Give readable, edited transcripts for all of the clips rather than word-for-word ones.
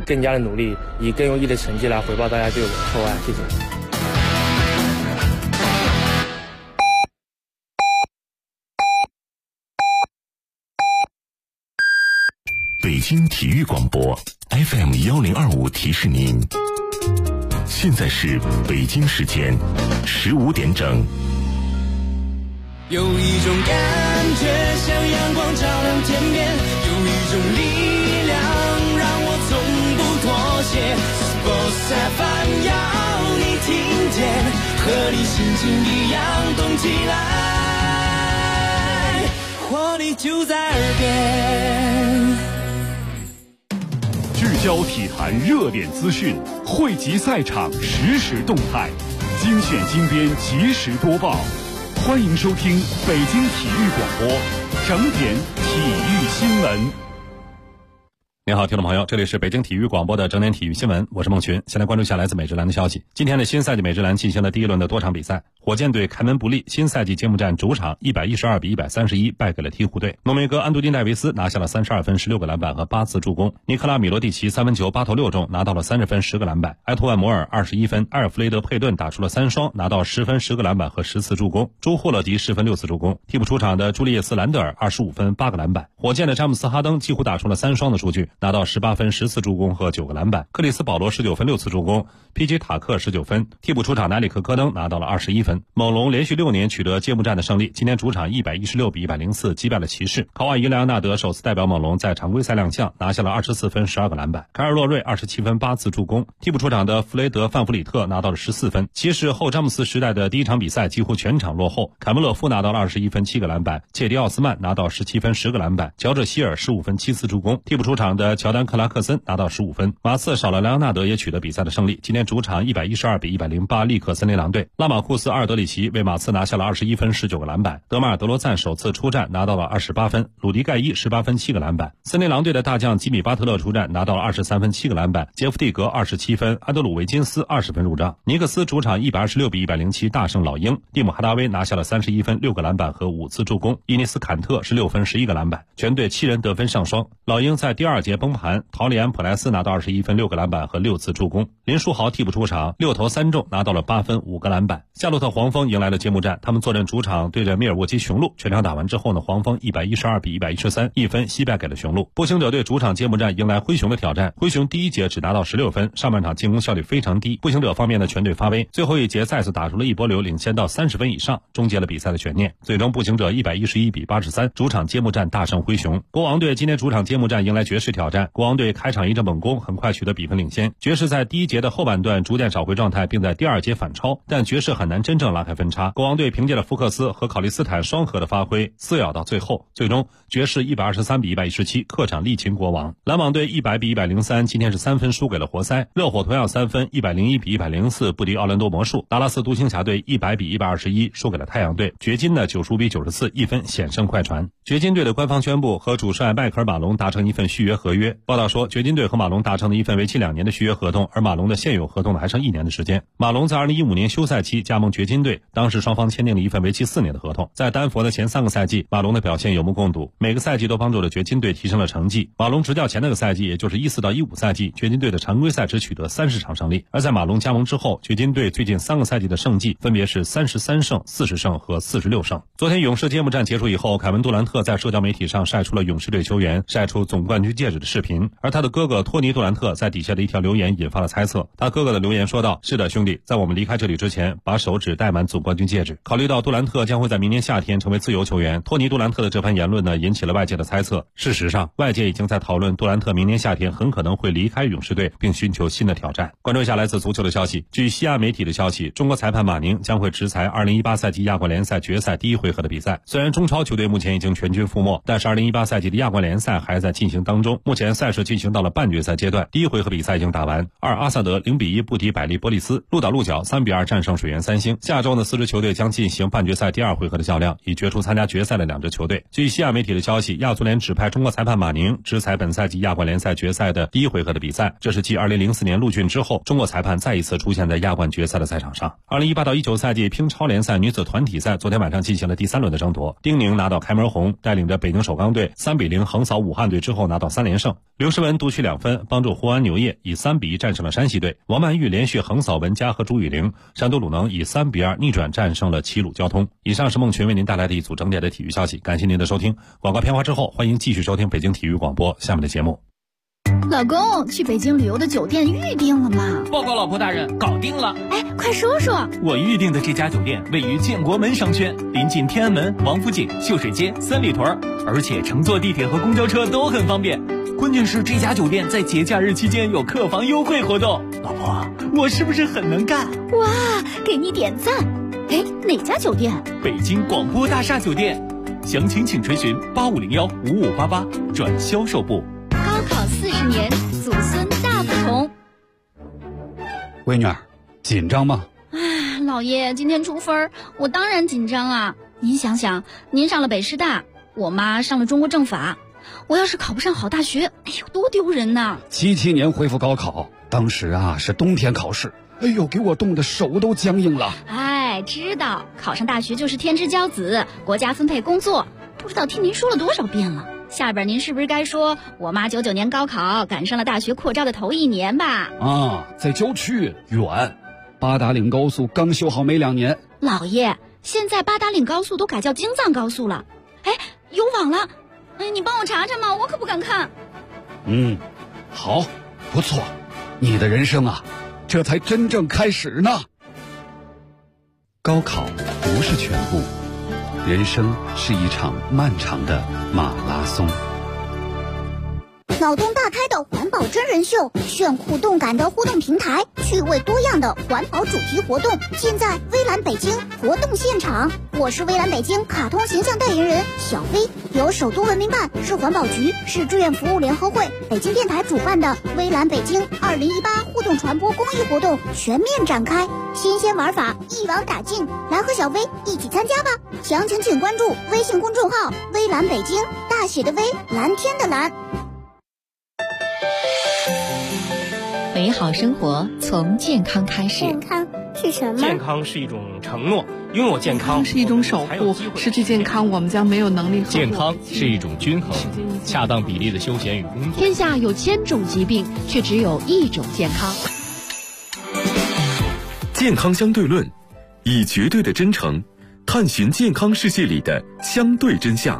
更加的努力，以更优异的成绩来回报大家对我的厚爱。谢谢。 北京体育广播 FM1025提示您，现在是北京时间15点整。 有一种感觉像阳光照亮天边，有一种力量让我从不妥协。Sports FM 要你听见，和你心情一样动起来，活力就在耳边。 聚焦体坛热点资讯，汇集赛场实时动态，精选精编及时播报。欢迎收听北京体育广播整点体育新闻。 您好，听众朋友，这里是北京体育广播的整点体育新闻，我是孟群。先来关注一下来自美职篮的消息。今天的新赛季美职篮进行了第一轮的多场比赛，火箭队开门不利，新赛季揭幕战主场112比131败给了鹈鹕队。浓眉哥安东尼戴维斯拿下了32分、16个篮板和8次助攻。尼克拉米罗蒂奇3分球8投6中，拿到了30分、10个篮板。埃托万摩尔21分，埃尔弗雷德佩顿打出了3双，拿到10分、10个篮板和10次助攻。朱霍勒迪10分6次助攻。替补出场的朱利叶斯兰德尔25分8个篮板。火箭的詹姆斯哈登几乎打出了3双的数据，拿到18分、10次助攻和9个篮板。克里斯保罗19分6次助攻。PJ 塔克19分。替补出场的埃里克科登拿到了21分。猛龙连续6年取得揭幕战的胜利，今天主场116比104击败了骑士。考瓦伊·莱昂纳德首次代表猛龙在常规赛亮相，拿下了24分、12个篮板。凯尔洛瑞27分8次助攻。替补出场的弗雷德·范弗里特拿到了14分。骑士后詹姆斯时代的第一场比赛几乎全场落后，凯穆勒夫拿到了21分7个篮板，切迪奥斯曼拿到17分10个篮板，乔治希尔15分7次助攻。替补出场的乔丹·克拉克森拿到15分。马刺少了莱昂纳德也取得比赛的胜利，今天主场112比108力克森林狼队。拉马库斯·阿尔德里奇为马刺拿下了21分19个篮板。德马尔·德罗赞首次出战拿到了28分。鲁迪盖伊18分7个篮板。森林狼队的大将吉米·巴特勒出战拿到了23分7个篮板。杰夫·蒂格27分。安德鲁·维金斯20分入账。尼克斯主场126比107大胜老鹰。蒂姆·哈达威拿下了31分6个篮板和5次助攻。伊尼斯·坎特16分11个篮板。全队7人得分上双。老鹰在第2节崩盘，陶里安·普莱斯拿到21分6个篮板和6次助攻。林书豪替补出场6投3中，拿到了8分5个篮板。夏洛特黄蜂迎来了揭幕战，他们坐镇主场对着密尔沃基雄鹿，全场打完之后呢，黄蜂112比113一分惜败给了雄鹿。步行者队主场揭幕战迎来灰熊的挑战，灰熊第一节只拿到16分，上半场进攻效率非常低。步行者方面的全队发威，最后一节再次打出了一波流，领先到30分以上，终结了比赛的悬念。最终步行者111比83主场揭幕战大胜灰熊。国王队今天主场揭幕战迎来爵士挑战，国王队开场一阵猛攻，很快取得比分领先。爵士在第一节的后半段逐渐找回状态，并在第2节反超，但爵士很难真正拉开分差。国王队凭借了福克斯和考利斯坦双核的发挥，撕咬到最后，最终爵士123比117客场力擒国王。篮网队100比103今天是3分输给了活塞。热火同样3分101比104不敌奥兰多魔术。达拉斯独行侠队100比121输给了太阳队。掘金的95比94一分险胜快船。掘金队的官方宣布和主帅迈克尔·马龙达成一份续约合约。报道说，掘金队和马龙达成了一份为期2年的续约合同，而马龙的现有合同呢还剩1年的时间。马龙在2015年休赛期加盟掘金队，当时双方签订了一份为期4年的合同。在丹佛的前3个赛季，马龙的表现有目共睹，每个赛季都帮助了掘金队提升了成绩。马龙执教前那个赛季，也就是14到15赛季，掘金队的常规赛只取得30场胜利。而在马龙加盟之后，掘金队最近3个赛季的胜绩分别是33胜、40胜和46胜。昨天勇士揭幕战结束以后，凯文杜兰特在社交媒体上晒出了勇士队球员晒出总冠军戒指的视频，而他的哥哥托尼杜兰特在底下的一条留言引发了猜测。他哥哥的留言说道：“是的，兄弟，在我们离开这里之前，把手指戴满总冠军戒指。”考虑到杜兰特将会在明年夏天成为自由球员，托尼杜兰特的这番言论呢，引起了外界的猜测。事实上，外界已经在讨论杜兰特明年夏天很可能会离开勇士队，并寻求新的挑战。关注一下来自足球的消息。据西亚媒体的消息，中国裁判马宁将会执裁2018赛季亚冠联赛决赛第1回合的比赛。虽然中超球队目前已经全军覆没，但是2018赛季的亚冠联赛还在进行当中。目前赛事进行到了半决赛阶段，第1回合比赛已经打完。阿萨德0比1不敌百利波利斯，鹿岛鹿角3比2战胜水源三星。下周呢，4支球队将进行半决赛第2回合的较量，以决出参加决赛的2支球队。据西亚媒体的消息，亚足联指派中国裁判马宁执裁本赛季亚冠联赛决赛的第1回合的比赛，这是继2004年陆俊之后，中国裁判再一次出现在亚冠决赛的赛场上。2018到19赛季乒超联赛女子团体赛昨天晚上进行了第3轮的争夺，丁宁拿到开门红，带领着北京首钢队3比0横扫武汉队之后拿到3连连胜。刘诗雯独取2分，帮助湖安牛业以3-1战胜了山西队。王曼玉连续横扫文家和朱雨玲，山东鲁能以3-2逆转战胜了齐鲁交通。以上是孟群为您带来的一组整点的体育消息，感谢您的收听。广告片花之后，欢迎继续收听北京体育广播下面的节目。 老公，去北京旅游的酒店预定了吗？ 报告老婆大人，搞定了。 哎，快说说。 我预定的这家酒店位于建国门商圈，临近天安门、王府井、秀水街、三里屯，而且乘坐地铁和公交车都很方便。关键是这家酒店在节假日期间有客房优惠活动。老婆，我是不是很能干？ 哇，给你点赞。哎，哪家酒店？ 北京广播大厦酒店。详情请垂询8501-5588转销售部。 高考40年，祖孙大不同。 闺女儿，紧张吗？ 啊，老爷，今天出分，我当然紧张啊！您想想，您上了北师大，我妈上了中国政法，我要是考不上好大学，哎呦，多丢人呐 ！77年恢复高考，当时啊是冬天考试，哎呦，给我冻得手都僵硬了。 哎，知道考上大学就是天之骄子，国家分配工作，不知道听您说了多少遍了。下边您是不是该说我妈99年高考赶上了大学扩招的头1年吧？ 啊，在郊区远，八达岭高速刚修好没2年。 老爷，现在八达岭高速都改叫京藏高速了，哎，有网了，哎，你帮我查查嘛，我可不敢看。 好，不错，你的人生啊，这才真正开始呢。高考不是全部，人生是一场漫长的马拉松。 脑洞大开的环保真人秀，炫酷动感的互动平台，趣味多样的环保主题活动，尽在微蓝北京活动现场。我是微蓝北京卡通形象代言人小飞，由首都文明办、市环保局、市志愿服务联合会、北京电台主办的微蓝北京2018互动传播公益活动全面展开，新鲜玩法一网打尽，来和小飞一起参加吧！详情请关注微信公众号微蓝北京，大写的微，蓝天的蓝。 美好生活从健康开始。 健康是什么？ 健康是一种承诺，拥有健康是一种守护，失去健康我们将没有能力。 健康是一种均衡，恰当比例的休闲与工作。 天下有1000种疾病，却只有1种健康。 健康相对论，以绝对的真诚探寻健康世界里的相对真相。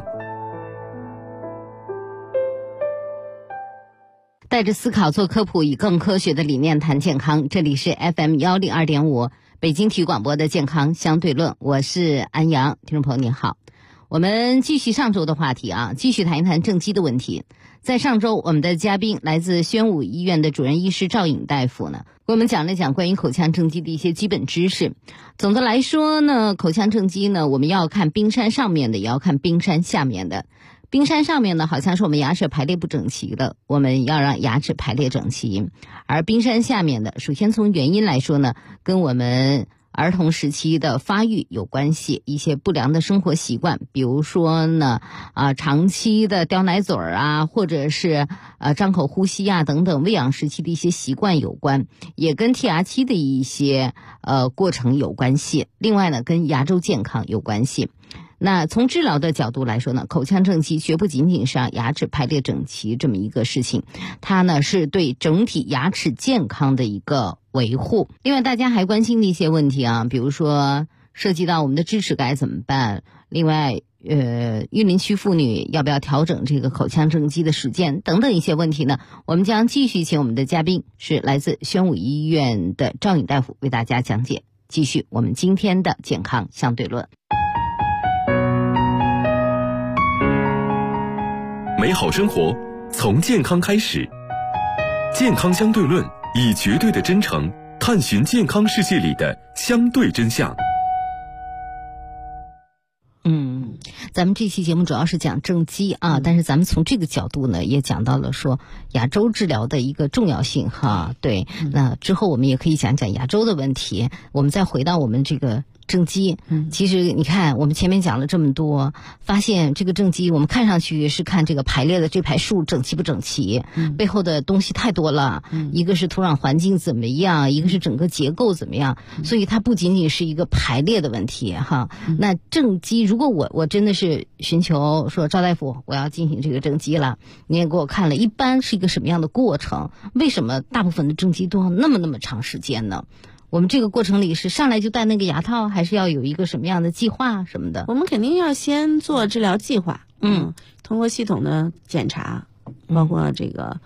带着思考做科普，以更科学的理念谈健康。这里是 FM102.5 北京体育广播的健康相对论，我是安阳。听众朋友您好，我们继续上周的话题啊，继续谈一谈正畸的问题。在上周，我们的嘉宾来自宣武医院的主任医师赵颖大夫呢，给我们讲了讲关于口腔正畸的一些基本知识。总的来说呢，口腔正畸呢，我们要看冰山上面的，也要看冰山下面的。冰山上面呢，好像是我们牙齿排列不整齐的，我们要让牙齿排列整齐。而冰山下面的，首先从原因来说呢，跟我们儿童时期的发育有关系，一些不良的生活习惯，比如说呢，长期的叼奶嘴啊，或者是张口呼吸啊等等，喂养时期的一些习惯有关，也跟剔牙期的一些过程有关系。另外呢，跟牙周健康有关系。那从治疗的角度来说呢，口腔正畸绝不仅仅是让牙齿排列整齐这么一个事情，它呢是对整体牙齿健康的一个维护。另外大家还关心的一些问题啊，比如说涉及到我们的智齿该怎么办，另外育龄期妇女要不要调整这个口腔正畸的时间等等一些问题呢，我们将继续请我们的嘉宾是来自宣武医院的赵颖大夫为大家讲解。继续我们今天的健康相对论。 美好生活从健康开始，健康相对论，以绝对的真诚探寻健康世界里的相对真相。 咱们这期节目主要是讲正畸啊，但是咱们从这个角度呢，也讲到了说牙周治疗的一个重要性哈。对，那之后我们也可以讲讲牙周的问题。我们再回到我们这个正畸。其实你看我们前面讲了这么多，发现这个正畸我们看上去是看这个排列的这排数整齐不整齐，背后的东西太多了。一个是土壤环境怎么样，一个是整个结构怎么样，所以它不仅仅是一个排列的问题哈。那正畸，如果我真的是寻求说赵大夫我要进行这个正畸了，你也给我看了，一般是一个什么样的过程？为什么大部分的正畸都要那么长时间呢？我们这个过程里是上来就戴那个牙套，还是要有一个什么样的计划什么的？ 我们肯定要先做治疗计划，通过系统的检查，包括这个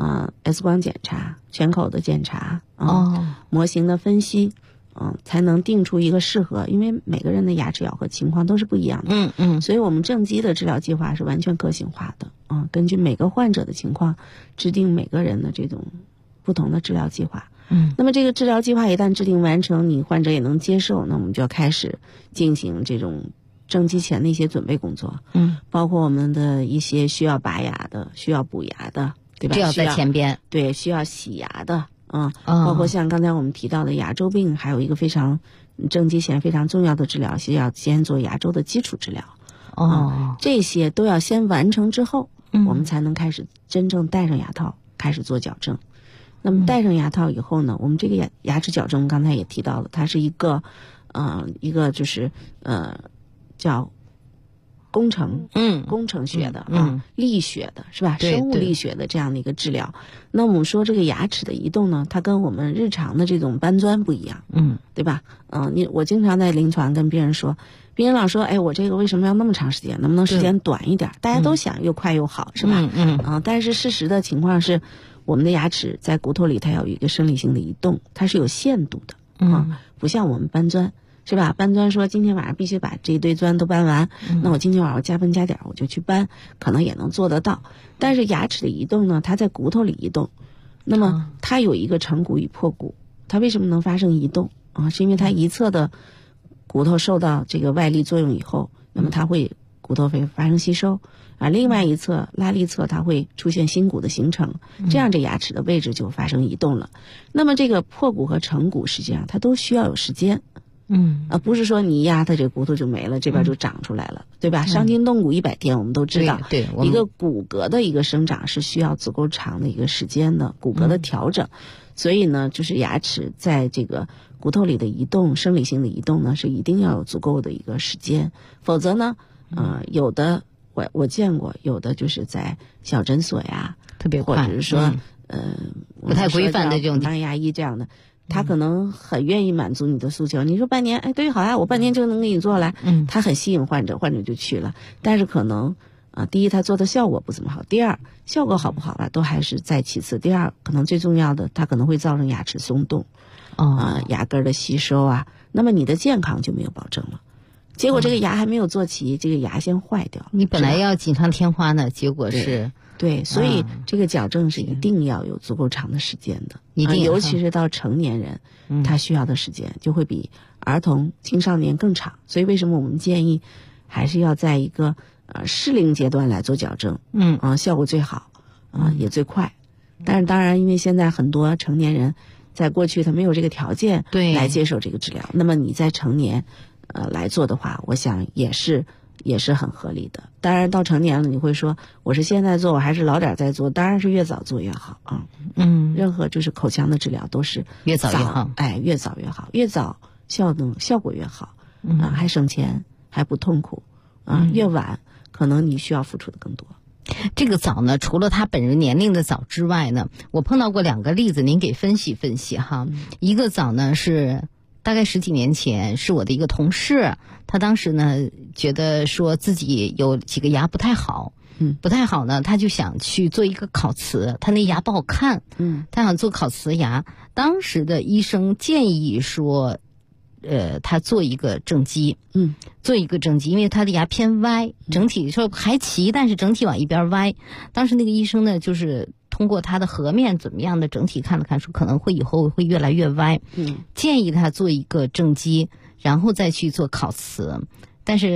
X 光检查、全口的检查模型的分析，才能定出一个适合，因为每个人的牙齿咬合情况都是不一样的，所以我们正畸的治疗计划是完全个性化的，根据每个患者的情况制定每个人的这种不同的治疗计划。那么这个治疗计划一旦制定完成，你患者也能接受，那我们就要开始进行这种正畸前的一些准备工作，包括我们的一些需要拔牙的、需要补牙的，对吧？ 这要在前边。 对，需要洗牙的，包括像刚才我们提到的牙周病，还有一个非常正畸前非常重要的治疗，需要先做牙周的基础治疗。这些都要先完成之后，我们才能开始真正戴上牙套，开始做矫正。那么戴上牙套以后呢，我们这个牙齿矫正刚才也提到了，它是一个就是叫工程学的力学的是吧？生物力学的这样的一个治疗。那我们说这个牙齿的移动呢，它跟我们日常的这种搬砖不一样，对吧？我经常在临床跟病人说，病人老说，哎，我这个为什么要那么长时间？能不能时间短一点？大家都想又快又好，是吧？但是事实的情况是，我们的牙齿在骨头里它要有一个生理性的移动，它是有限度的，不像我们搬砖。是吧？搬砖说今天晚上必须把这一堆砖都搬完，那我今天晚上加班加点我就去搬，可能也能做得到。但是牙齿的移动呢，它在骨头里移动，那么它有一个成骨与破骨，它为什么能发生移动是因为它一侧的骨头受到这个外力作用以后，那么它会骨头会发生吸收，另外一侧拉力侧它会出现新骨的形成，这样这牙齿的位置就发生移动了。那么这个破骨和成骨实际上它都需要有时间。不是说你压它这个骨头就没了，这边就长出来了，对吧？伤筋动骨100天，我们都知道，对，一个骨骼的一个生长是需要足够长的一个时间的，骨骼的调整。所以呢，就是牙齿在这个骨头里的移动，生理性的移动呢，是一定要有足够的一个时间，否则呢，有的我见过，有的就是在小诊所呀， 特别快， 或者是说不太规范的这种当牙医这样的。他可能很愿意满足你的诉求，你说半年，哎，对，好呀，我半年就能给你做来，他很吸引患者，患者就去了。但是可能第一他做的效果不怎么好，第二效果好不好吧，都还是在其次。第二可能最重要的，它可能会造成牙齿松动，牙根的吸收啊，那么你的健康就没有保证了。结果这个牙还没有做齐，这个牙先坏掉了。 你本来要锦上添花呢，结果是。 对，所以这个矫正是一定要有足够长的时间的，尤其是到成年人，他需要的时间就会比儿童、青少年更长。所以为什么我们建议还是要在一个适龄阶段来做矫正，效果最好，也最快。但是当然，因为现在很多成年人在过去他没有这个条件来接受这个治疗，那么你在成年来做的话，我想也是很合理的。当然到成年了你会说，我是现在做我还是老点再做，当然是越早做越好啊。任何就是口腔的治疗都是越早越好， 越早越好，越早效果越好，还省钱还不痛苦，越晚可能你需要付出的更多。 这个早呢，除了他本人年龄的早之外呢，我碰到过2个例子，您给分析分析哈。一个早呢是大概10几年前，是我的一个同事，他当时呢觉得说自己有几个牙不太好，不太好呢，他就想去做一个烤瓷，他那牙不好看，他想做烤瓷牙。当时的医生建议说，他做一个正畸，做一个正畸，因为他的牙偏歪，整体说还齐，但是整体往一边歪。当时那个医生呢，就是通过他的颌面怎么样的整体看了看，说可能会以后会越来越歪，建议他做一个正畸，然后再去做烤瓷。但是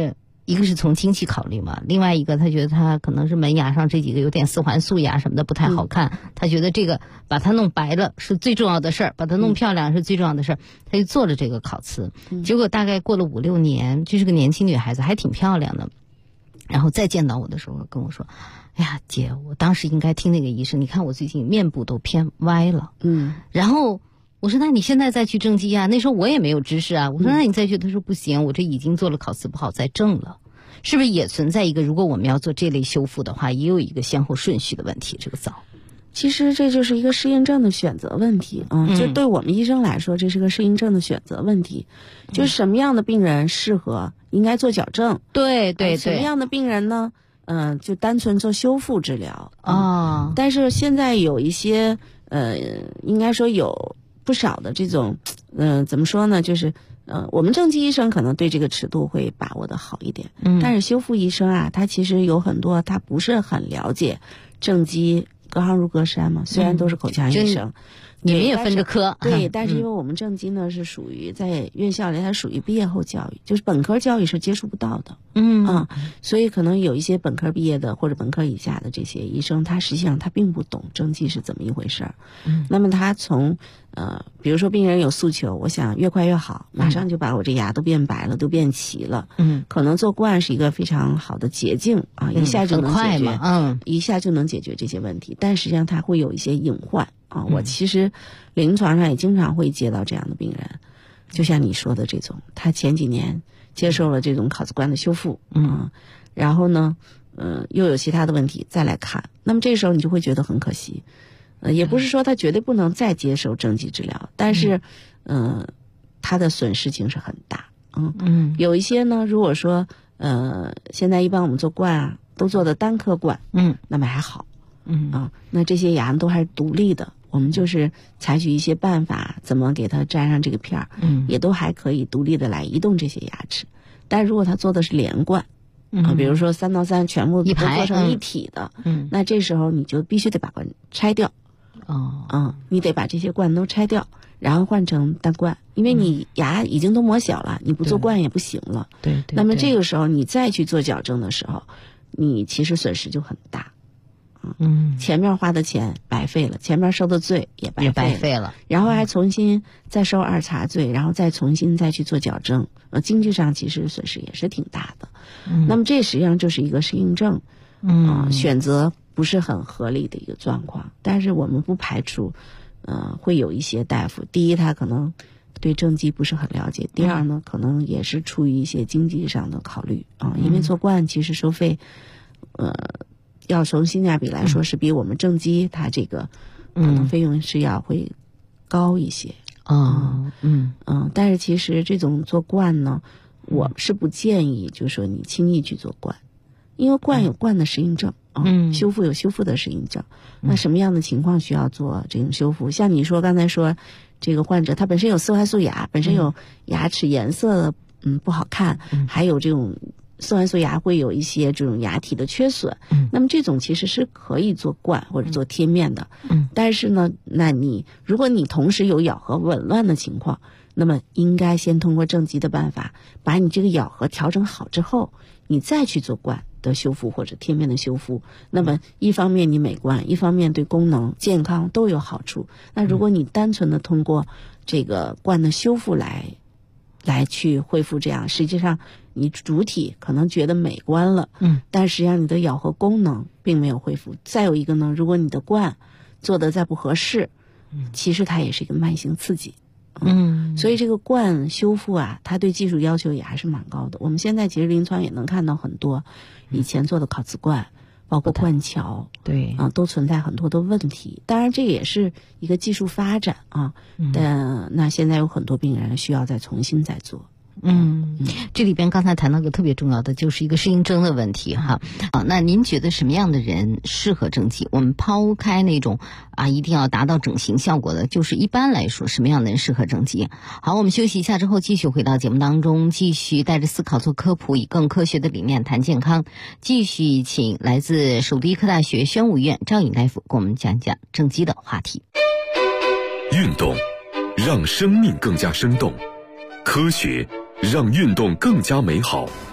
一个是从经济考虑嘛，另外一个他觉得他可能是门牙上这几个有点四环素牙什么的不太好看，他觉得这个把它弄白了是最重要的事儿，把它弄漂亮是最重要的事儿，他就做了这个烤瓷。结果大概过了5-6年，这是个年轻女孩子，还挺漂亮的。然后再见到我的时候跟我说，哎呀姐，我当时应该听那个医生，你看我最近面部都偏歪了。然后我说那你现在再去正畸啊？那时候我也没有知识啊。我说那你再去，他说不行，我这已经做了烤瓷，不好再正了。是不是也存在一个，如果我们要做这类修复的话，也有一个先后顺序的问题？这个早， 其实这就是一个适应症的选择问题就对我们医生来说，这是个适应症的选择问题。就是什么样的病人适合应该做矫正？ 对对对。 什么样的病人呢？就单纯做修复治疗但是现在有一些应该说有不少的这种怎么说呢？就是我们正畸医生可能对这个尺度会把握的好一点，但是修复医生啊，他其实有很多他不是很了解正畸，隔行如隔山嘛。虽然都是口腔医生， 你们也分着科。 对，但是因为我们正畸呢是属于在院校里，它属于毕业后教育，就是本科教育是接触不到的。所以可能有一些本科毕业的或者本科以下的这些医生，他实际上他并不懂正畸是怎么一回事儿。那么他从比如说病人有诉求，我想越快越好，马上就把我这牙都变白了，都变齐了。可能做冠是一个非常好的捷径一下就能解决，一下就能解决这些问题。但实际上它会有一些隐患我其实临床上也经常会接到这样的病人，就像你说的这种，他前几年接受了这种烤瓷冠的修复然后呢又有其他的问题再来看，那么这时候你就会觉得很可惜。也不是说他绝对不能再接受正畸治疗，但是他的损失情是很大。有一些呢，如果说现在一般我们做冠都做的单颗冠那么还好那这些牙都还是独立的，我们就是采取一些办法，怎么给它粘上这个片儿也都还可以独立的来移动这些牙齿。但如果他做的是连冠比如说3到3全部都做成一体的那这时候你就必须得把冠拆掉你得把这些冠都拆掉，然后换成单冠，因为你牙已经都磨小了，你不做冠也不行了。 对。 那么这个时候你再去做矫正的时候，你其实损失就很大。前面花的钱白费了，前面受的罪也白费了，然后还重新再受2茬罪，然后再重新再去做矫正，经济上其实损失也是挺大的。那么这实际上就是一个适应症选择不是很合理的一个状况。但是我们不排除会有一些大夫，第一他可能对正畸不是很了解，第二呢可能也是出于一些经济上的考虑因为做冠其实收费要从性价比来说是比我们正畸它这个可能费用是要会高一些但是其实这种做冠呢，我是不建议就是说你轻易去做冠，因为冠有冠的适应症修复有修复的适应症那什么样的情况需要做这种修复？像你说刚才说这个患者他本身有4环素牙，本身有牙齿颜色不好看还有这种4环素牙会有一些这种牙体的缺损那么这种其实是可以做冠或者做贴面的但是呢，那你如果你同时有咬合紊乱的情况，那么应该先通过正畸的办法把你这个咬合调整好之后，你再去做冠的修复或者贴面的修复，那么一方面你美观，一方面对功能健康都有好处。那如果你单纯的通过这个冠的修复来去恢复，这样实际上你主体可能觉得美观了但实际上你的咬合功能并没有恢复。再有一个呢，如果你的冠做的再不合适其实它也是一个慢性刺激所以这个冠修复啊，它对技术要求也还是蛮高的。我们现在其实临床也能看到很多以前做的烤瓷冠包括冠桥都存在很多的问题。当然这也是一个技术发展但那现在有很多病人需要再重新再做。 这里边刚才谈到个特别重要的，就是一个适应症的问题哈。那您觉得什么样的人适合正畸？我们抛开那种一定要达到整形效果的，就是一般来说什么样的人适合正畸？好，我们休息一下之后继续回到节目当中，继续带着思考做科普，以更科学的理念谈健康。继续请来自首都医科大学宣武医院张颖大夫给我们讲讲正畸的话题。 运动让生命更加生动，科学让运动更加美好。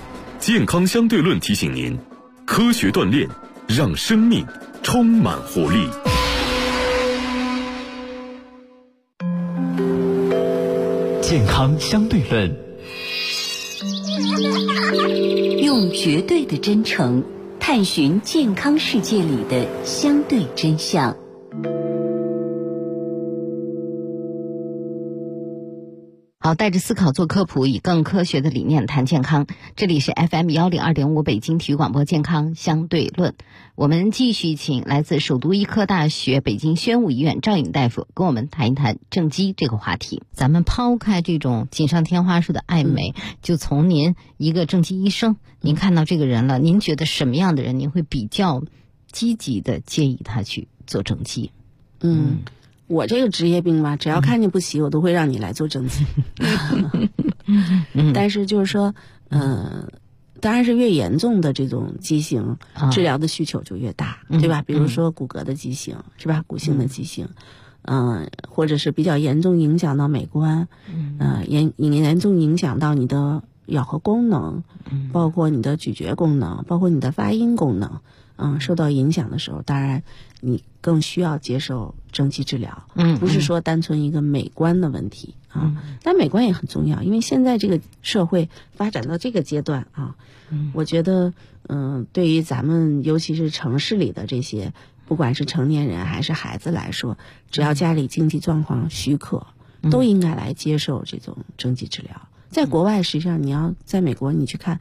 健康相对论提醒您，科学锻炼让生命充满活力。 健康相对论， 用绝对的真诚探寻健康世界里的相对真相。 好，带着思考做科普，以更科学的理念谈健康。这里是 FM102.5 北京体育广播健康相对论。我们继续请来自首都医科大学北京宣武医院赵颖大夫跟我们谈一谈正畸这个话题。咱们抛开这种锦上添花式的爱美，就从您一个正畸医生，您看到这个人了，您觉得什么样的人您会比较积极的建议他去做正畸？ 我这个职业病吧，只要看见不齐，我都会让你来做正畸。但是就是说，当然是越严重的这种畸形，治疗的需求就越大，对吧？比如说骨骼的畸形，是吧？骨性的畸形，或者是比较严重影响到美观，严重影响到你的咬合功能，包括你的咀嚼功能，包括你的发音功能。受到影响的时候，当然你更需要接受正畸治疗，不是说单纯一个美观的问题但美观也很重要，因为现在这个社会发展到这个阶段我觉得对于咱们尤其是城市里的这些不管是成年人还是孩子来说，只要家里经济状况许可，都应该来接受这种正畸治疗。在国外实际上你要在美国你去看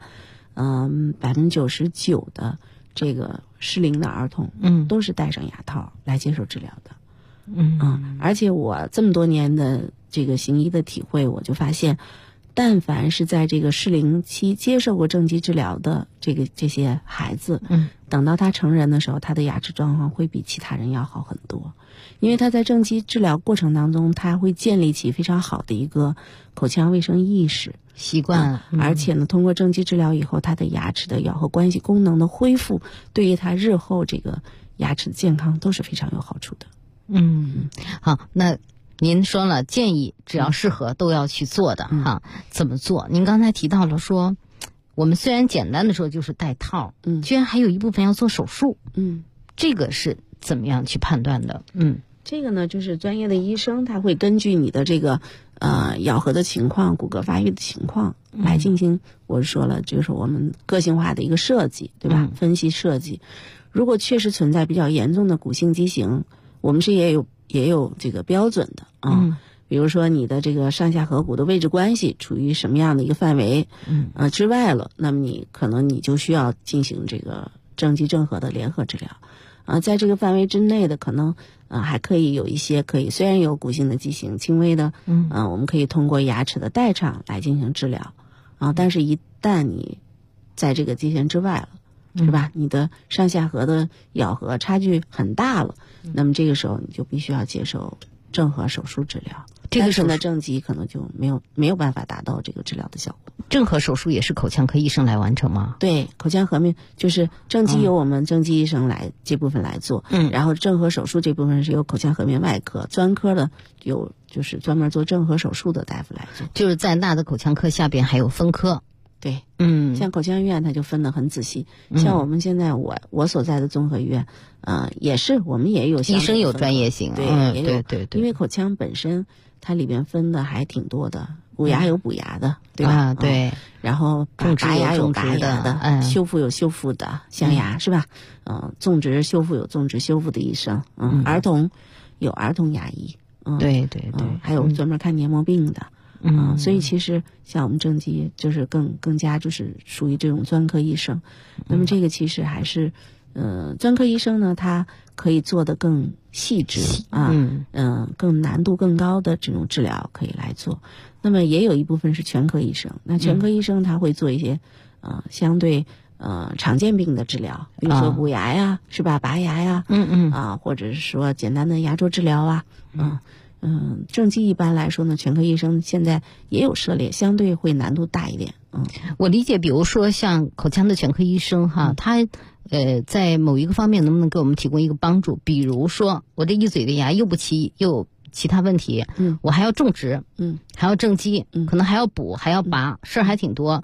99%的这个适龄的儿童都是戴上牙套来接受治疗的。而且我这么多年的这个行医的体会，我就发现但凡是在这个适龄期接受过正畸治疗的这些孩子，等到他成人的时候，他的牙齿状况会比其他人要好很多。因为他在正畸治疗过程当中，他会建立起非常好的一个口腔卫生意识习惯， 而且呢，通过正畸治疗以后，他的牙齿的咬合关系功能的恢复，对于他日后这个牙齿的健康都是非常有好处的。 好，那您说了，建议只要适合都要去做的怎么做？您刚才提到了说，我们虽然简单的说就是戴套，居然还有一部分要做手术，这个是怎么样去判断的？ 这个呢，就是专业的医生他会根据你的这个咬合的情况、骨骼发育的情况来进行，我说了，就是我们个性化的一个设计，对吧？分析设计。如果确实存在比较严重的骨性畸形，我们是也有这个标准的比如说你的这个上下颌骨的位置关系处于什么样的一个范围之外了，那么你可能你就需要进行这个正畸正颌的联合治疗在这个范围之内的可能还可以有一些虽然有骨性的畸形轻微的我们可以通过牙齿的代偿来进行治疗但是一旦你在这个畸形之外了，是吧？你的上下颌的咬合差距很大了，那么这个时候你就必须要接受正颌手术治疗。单纯的正畸可能就没有办法达到这个治疗的效果。 正颌手术也是口腔科医生来完成吗？ 对，口腔颌面就是正畸由我们正畸医生这部分来做，然后正颌手术这部分是由口腔颌面外科专科的就是专门做正颌手术的大夫来做。 就是在大的口腔科下边还有分科。 对，像口腔医院它就分得很仔细，像我们现在我所在的综合医院，也是我们也有医生有专业性，对， 因为口腔本身它里边分的还挺多的，补牙有补牙的，对吧？ 对， 然后拔牙有拔牙的，修复有修复的，镶牙是吧？种植修复有种植修复的医生，儿童有儿童牙医， 对， 还有专门看黏膜病的。所以其实像我们正畸就是更加就是属于这种专科医生，那么这个其实还是专科医生呢，他可以做得更细致更难度更高的这种治疗可以来做。那么也有一部分是全科医生，那全科医生他会做一些相对常见病的治疗，比如说补牙呀，是吧？拔牙呀，或者是说简单的牙周治疗正畸一般来说呢，全科医生现在也有涉猎，相对会难度大一点。 我理解，比如说像口腔的全科医生他在某一个方面能不能给我们提供一个帮助？比如说我这一嘴的牙又不齐，又有其他问题，我还要种植，还要正畸，可能还要补，还要拔，事儿还挺多。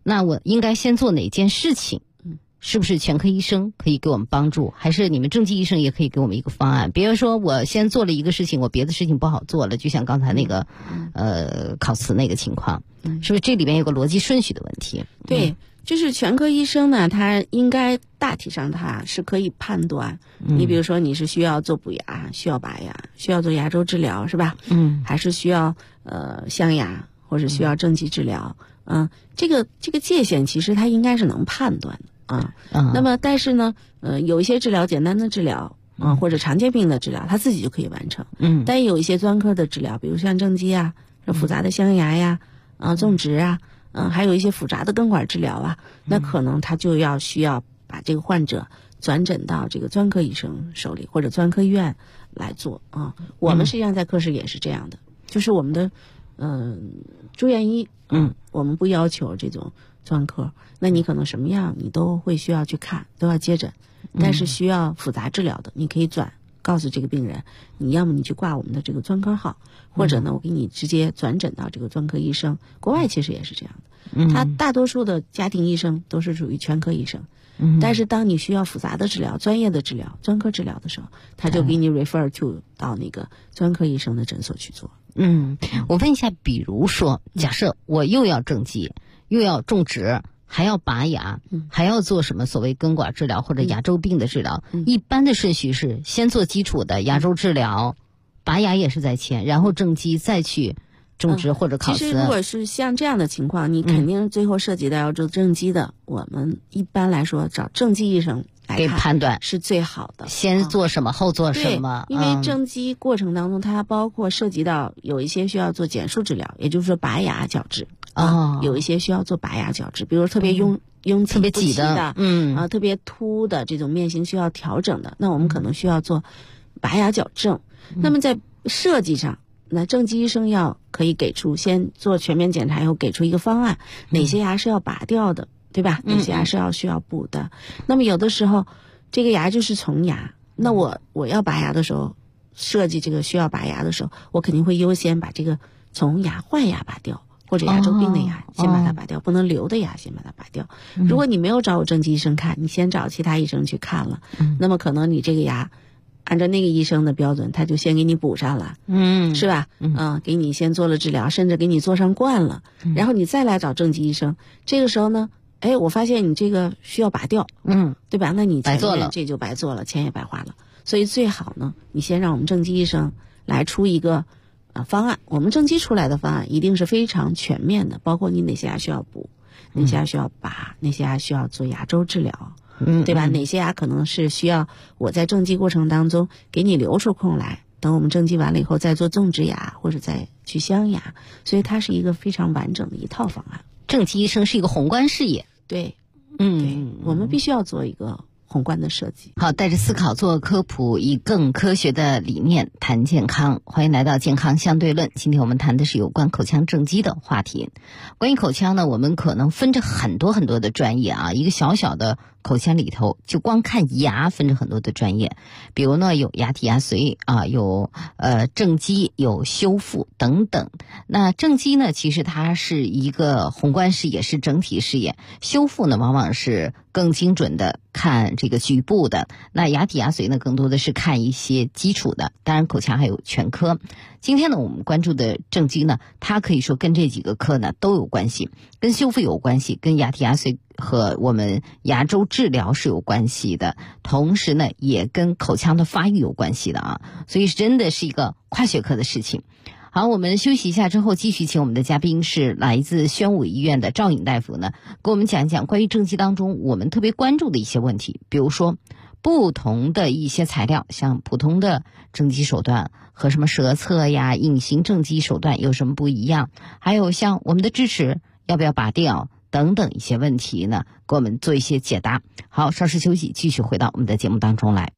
那我应该先做哪件事情？是不是全科医生可以给我们帮助，还是你们正畸医生也可以给我们一个方案？比如说我先做了一个事情，我别的事情不好做了，就像刚才那个考词那个情况，是不是这里面有个逻辑顺序的问题？ 对，就是全科医生呢，他应该大体上他是可以判断，你比如说你是需要做补牙，需要拔牙，需要做牙周治疗，是吧？还是需要镶牙，或者需要正畸治疗？这个界限其实他应该是能判断的。那么但是呢，有一些治疗简单的治疗或者常见病的治疗，他自己就可以完成。但有一些专科的治疗，比如像正畸啊、复杂的镶牙呀、种植啊，还有一些复杂的根管治疗啊，那可能他就需要把这个患者转诊到这个专科医生手里或者专科医院来做啊。我们实际上在科室也是这样的，就是我们的住院医，我们不要求这种专科，那你可能什么样你都会需要去看，都要接诊，但是需要复杂治疗的，你可以告诉这个病人，你要么你去挂我们的这个专科号，或者呢我给你直接转诊到这个专科医生。国外其实也是这样的，他大多数的家庭医生都是属于全科医生，但是当你需要复杂的治疗、专业的治疗、专科治疗的时候，他就给你 refer to 到那个专科医生的诊所去做。 我问一下，比如说假设我又要正畸，又要种植，还要拔牙，还要做什么所谓根管治疗或者牙周病的治疗，一般的顺序是先做基础的牙周治疗，拔牙也是在前，然后正畸再去种植或者考司。 其实如果是像这样的情况，你肯定最后涉及到要做正畸的，我们一般来说找正畸医生来看判断是最好的， 先做什么后做什么。 因为正畸过程当中它包括涉及到有一些需要做减数治疗，也就是说拔牙矫治有一些需要做拔牙矫治，比如特别拥特别挤的特别凸的这种面型需要调整的，那我们可能需要做拔牙矫正。那么在设计上，那正畸医生可以给出先做全面检查以后给出一个方案，哪些牙是要拔掉的，对吧？哪些牙是需要补的。那么有的时候这个牙就是从牙，那我要拔牙的时候，设计这个需要拔牙的时候，我肯定会优先把这个从牙换牙拔掉，或者牙周病的牙先把它拔掉，不能留的牙先把它拔掉。如果你没有找我正畸医生看，你先找其他医生去看了，那么可能你这个牙按照那个医生的标准，他就先给你补上了，是吧？给你先做了治疗，甚至给你做上冠了，然后你再来找正畸医生，这个时候呢，我发现你这个需要拔掉，对吧？那你前面这就白做了，钱也白花了。所以最好呢，你先让我们正畸医生来出一个方案。我们正畸出来的方案一定是非常全面的，包括你哪些牙需要补，哪些牙需要拔，哪些牙需要做牙周治疗，对吧？哪些牙可能是需要我在正畸过程当中给你留出空来，等我们正畸完了以后再做种植牙或者再去镶牙。所以它是一个非常完整的一套方案。 正畸医生是一个宏观视野， 对，我们必须要做一个宏观的设计。 好，带着思考做科普，以更科学的理念谈健康。欢迎来到健康相对论。今天我们谈的是有关口腔正畸的话题。关于口腔呢，我们可能分着很多很多的专业啊，一个小小的口腔里头就光看牙分着很多的专业，比如呢有牙体牙髓啊，有正畸，有修复等等。那正畸呢，其实它是一个宏观视野，是整体视野；修复呢，往往是更精准的看这个局部的。那牙体牙髓呢，更多的是看一些基础的。当然口腔还有全科。今天呢，我们关注的正畸呢，它可以说跟这几个科呢都有关系，跟修复有关系，跟牙体牙髓和我们牙周治疗是有关系的，同时呢也跟口腔的发育有关系的啊，所以真的是一个跨学科的事情。好，我们休息一下之后，继续请我们的嘉宾是来自宣武医院的赵颖大夫呢，给我们讲一讲关于正畸当中我们特别关注的一些问题，比如说不同的一些材料，像普通的正畸手段和什么舌侧呀、隐形正畸手段有什么不一样，还有像我们的智齿要不要拔掉等等一些问题呢，给我们做一些解答。好，稍事休息，继续回到我们的节目当中来。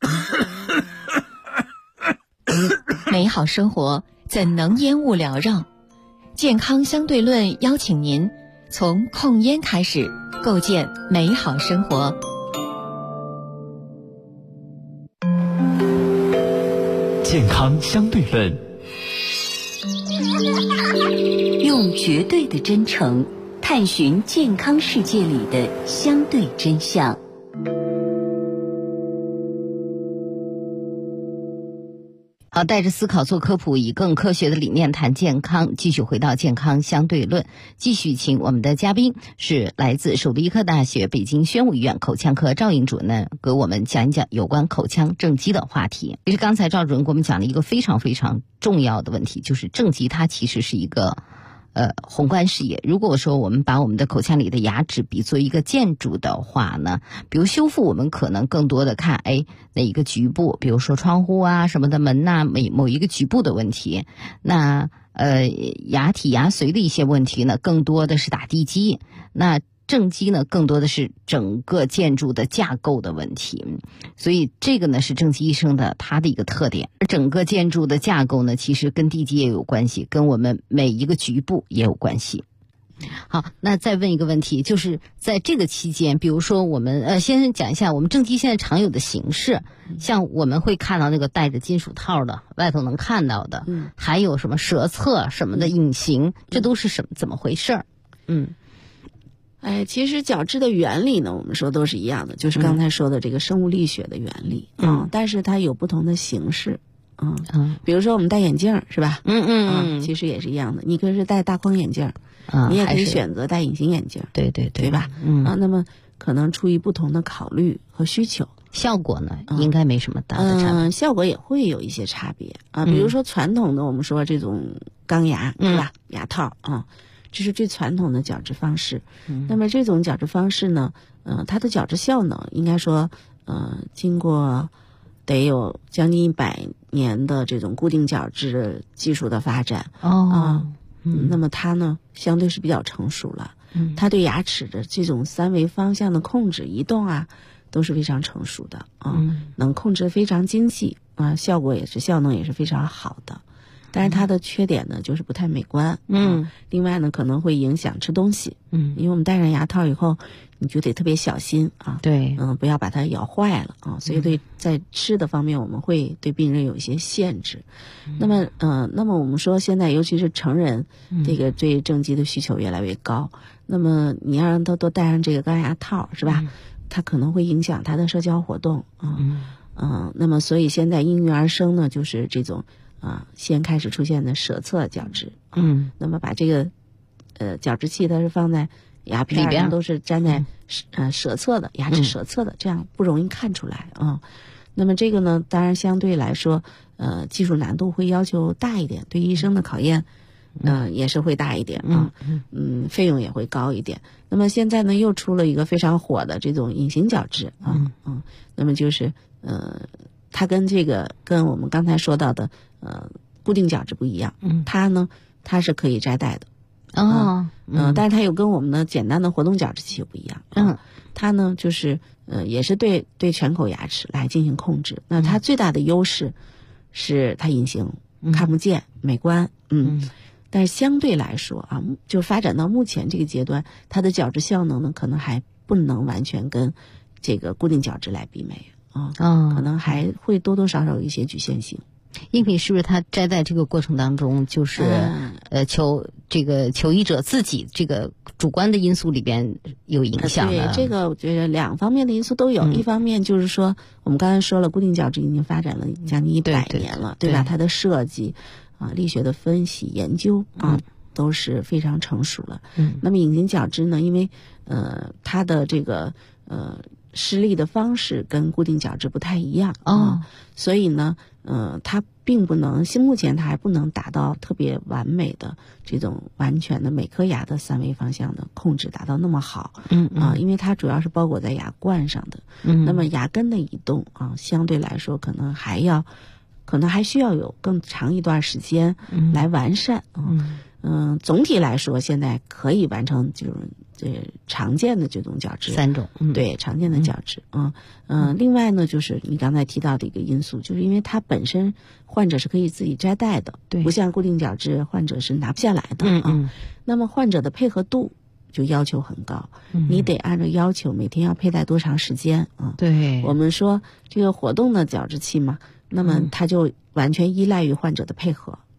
美好生活怎能烟雾缭绕？健康相对论邀请您从控烟开始，构建美好生活。 健康相对论， 用绝对的真诚探寻健康世界里的相对真相。 好，带着思考做科普，以更科学的理念谈健康，继续回到健康相对论。继续请我们的嘉宾是来自首都医科大学北京宣武医院口腔科赵颖主任，给我们讲一讲有关口腔正畸的话题。其实刚才赵主任给我们讲了一个非常非常重要的问题，就是正畸它其实是一个宏观视野。如果说我们把我们的口腔里的牙齿比作一个建筑的话呢，比如修复我们可能更多的看哪一个局部，比如说窗户啊什么的，门呐，某一个局部的问题。那牙体牙髓的一些问题呢，更多的是打地基。那正畸呢，更多的是整个建筑的架构的问题，所以这个呢是正畸医生的他的一个特点。而整个建筑的架构呢，其实跟地基也有关系，跟我们每一个局部也有关系。好，那再问一个问题，就是在这个期间，比如说我们先讲一下我们正畸现在常有的形式，像我们会看到那个戴着金属套的，外头能看到的，还有什么舌侧什么的隐形，这都是怎么回事？ 其实矫治的原理呢，我们说都是一样的，就是刚才说的这个生物力学的原理，但是它有不同的形式，比如说我们戴眼镜是吧？其实也是一样的，你可以是戴大框眼镜，你也可以选择戴隐形眼镜，对吧？那么可能出于不同的考虑和需求， 效果呢应该没什么大的差别， 效果也会有一些差别啊。比如说传统的我们说这种钢牙是吧？牙套这是最传统的矫治方式。那么这种矫治方式呢，它的矫治效能应该说，经过得有将近100年的这种固定矫治技术的发展那么它呢相对是比较成熟了。它对牙齿的这种3维方向的控制、移动都是非常成熟的能控制非常精细效能也是非常好的。但是它的缺点呢，就是不太美观。另外呢，可能会影响吃东西。因为我们戴上牙套以后，你就得特别小心对， 不要把它咬坏了所以在吃的方面，我们会对病人有一些限制。那么我们说现在尤其是成人，这个对正畸的需求越来越高。那么你要让他多戴上这个钢牙套，是吧？它可能会影响他的社交活动那么所以现在应运而生呢，就是这种。先开始出现的舌侧矫治，那么把这个矫治器它是放在牙片上，都是粘在舌侧的牙齿舌侧的，这样不容易看出来那么这个呢，当然相对来说，技术难度会要求大一点，对医生的考验，也是会大一点费用也会高一点。那么现在呢，又出了一个非常火的这种隐形矫治那么就是它跟我们刚才说到的固定矫治不一样，它是可以摘戴的但是它又跟我们的简单的活动矫治器又不一样它呢就是也是对全口牙齿来进行控制。那它最大的优势是它隐形，看不见，美观但是相对来说就发展到目前这个阶段，它的矫治效能呢可能还不能完全跟这个固定矫治来媲美可能还会多多少少有一些局限性。 应品是不是他摘戴这个过程当中，就是求医者自己这个主观的因素里边有影响的？ 对，这个我觉得2方面的因素都有。一方面就是说，我们刚才说了，固定矫治已经发展了将近100年了，对吧？它的设计力学的分析研究都是非常成熟了。那么隐形矫治呢，因为它的这个施力的方式跟固定矫治不太一样所以呢它并不能，目前它还不能达到特别完美的这种完全的每颗牙的3维方向的控制达到那么好因为它主要是包裹在牙冠上的那么牙根的移动相对来说可能还需要有更长一段时间来完善总体来说现在可以完成就是常见的这种矫治 3种对常见的矫治另外呢就是你刚才提到的一个因素，就是因为它本身患者是可以自己摘戴的，对，不像固定矫治患者是拿不下来的那么患者的配合度就要求很高你得按照要求每天要佩戴多长时间对， 我们说这个活动的矫治器嘛，那么它就完全依赖于患者的配合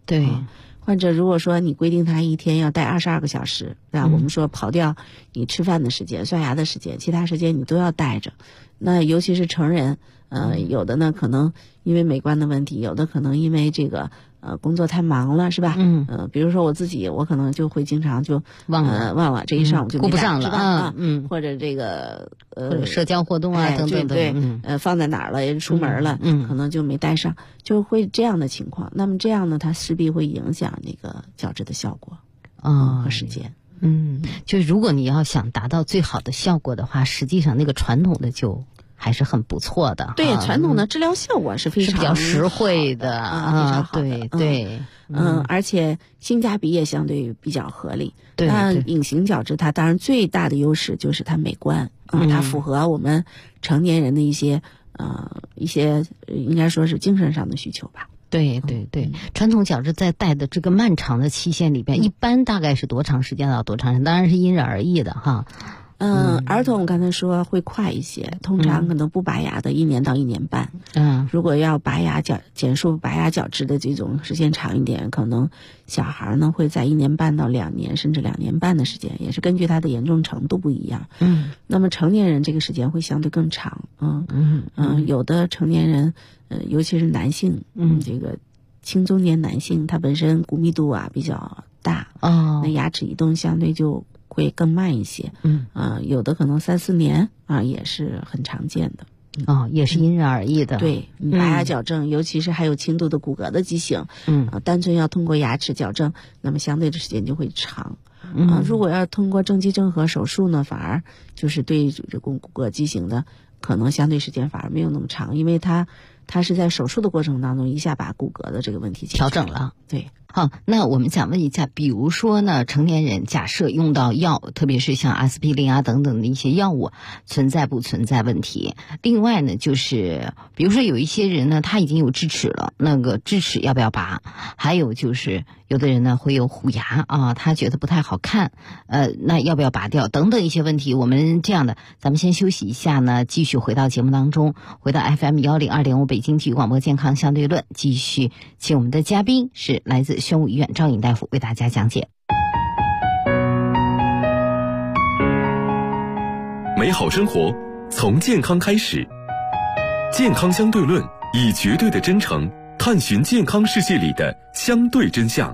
对。 患者如果说你规定他一天要戴22个小时，对吧？我们说刨掉你吃饭的时间、刷牙的时间，其他时间你都要戴着。那尤其是成人，有的呢可能因为美观的问题，有的可能因为这个工作太忙了，是吧？比如说我自己，我可能就会经常就忘了这一上午就顾不上了或者这个或者社交活动啊等等对，放在哪儿了，出门了，可能就没带上，就会这样的情况。那么这样呢，它势必会影响那个矫治的效果和时间。 就如果你要想达到最好的效果的话，实际上那个传统的就还是很不错的。 对，传统的治疗效果是非常比较实惠的非常好的。 对， 而且性价比也相对比较合理。 对， 那隐形矫治它当然最大的优势就是它美观，它符合我们成年人的一些应该说是精神上的需求吧。 对，传统矫治在戴的这个漫长的期限里边，一般大概是多长时间到多长时间？当然是因人而异的哈。 儿童我刚才说会快一些，通常可能不拔牙的1年到1年半。如果要拔牙减数拔牙矫治的这种时间长一点，可能小孩呢会在1年半到2年，甚至2年半的时间，也是根据他的严重程度不一样。那么成年人这个时间会相对更长。有的成年人，尤其是男性，这个青中年男性，他本身骨密度比较大，那牙齿移动相对就会更慢一些。有的可能3、4年也是很常见的。 也是因人而异的。 对，拔牙矫正，尤其是还有轻度的骨骼的畸形，单纯要通过牙齿矫正，那么相对的时间就会长。如果要通过正畸正颌手术呢，反而就是对这个骨骼畸形的可能相对时间反而没有那么长，因为它是在手术的过程当中一下把骨骼的这个问题调整了。 对。 好，那我们想问一下，比如说呢，成年人假设用到药，特别是像阿司匹林等等的一些药物，存在不存在问题？另外呢，就是比如说有一些人呢，他已经有智齿了，那个智齿要不要拔？还有就是有的人呢会有虎牙他觉得不太好看，那要不要拔掉？等等一些问题，我们这样的，咱们先休息一下呢，继续回到节目当中，回到 FM102.5北京体育广播健康相对论，继续请我们的嘉宾是来自宣武医院赵颖大夫为大家讲解。 美好生活从健康开始，健康相对论以绝对的真诚探寻健康世界里的相对真相。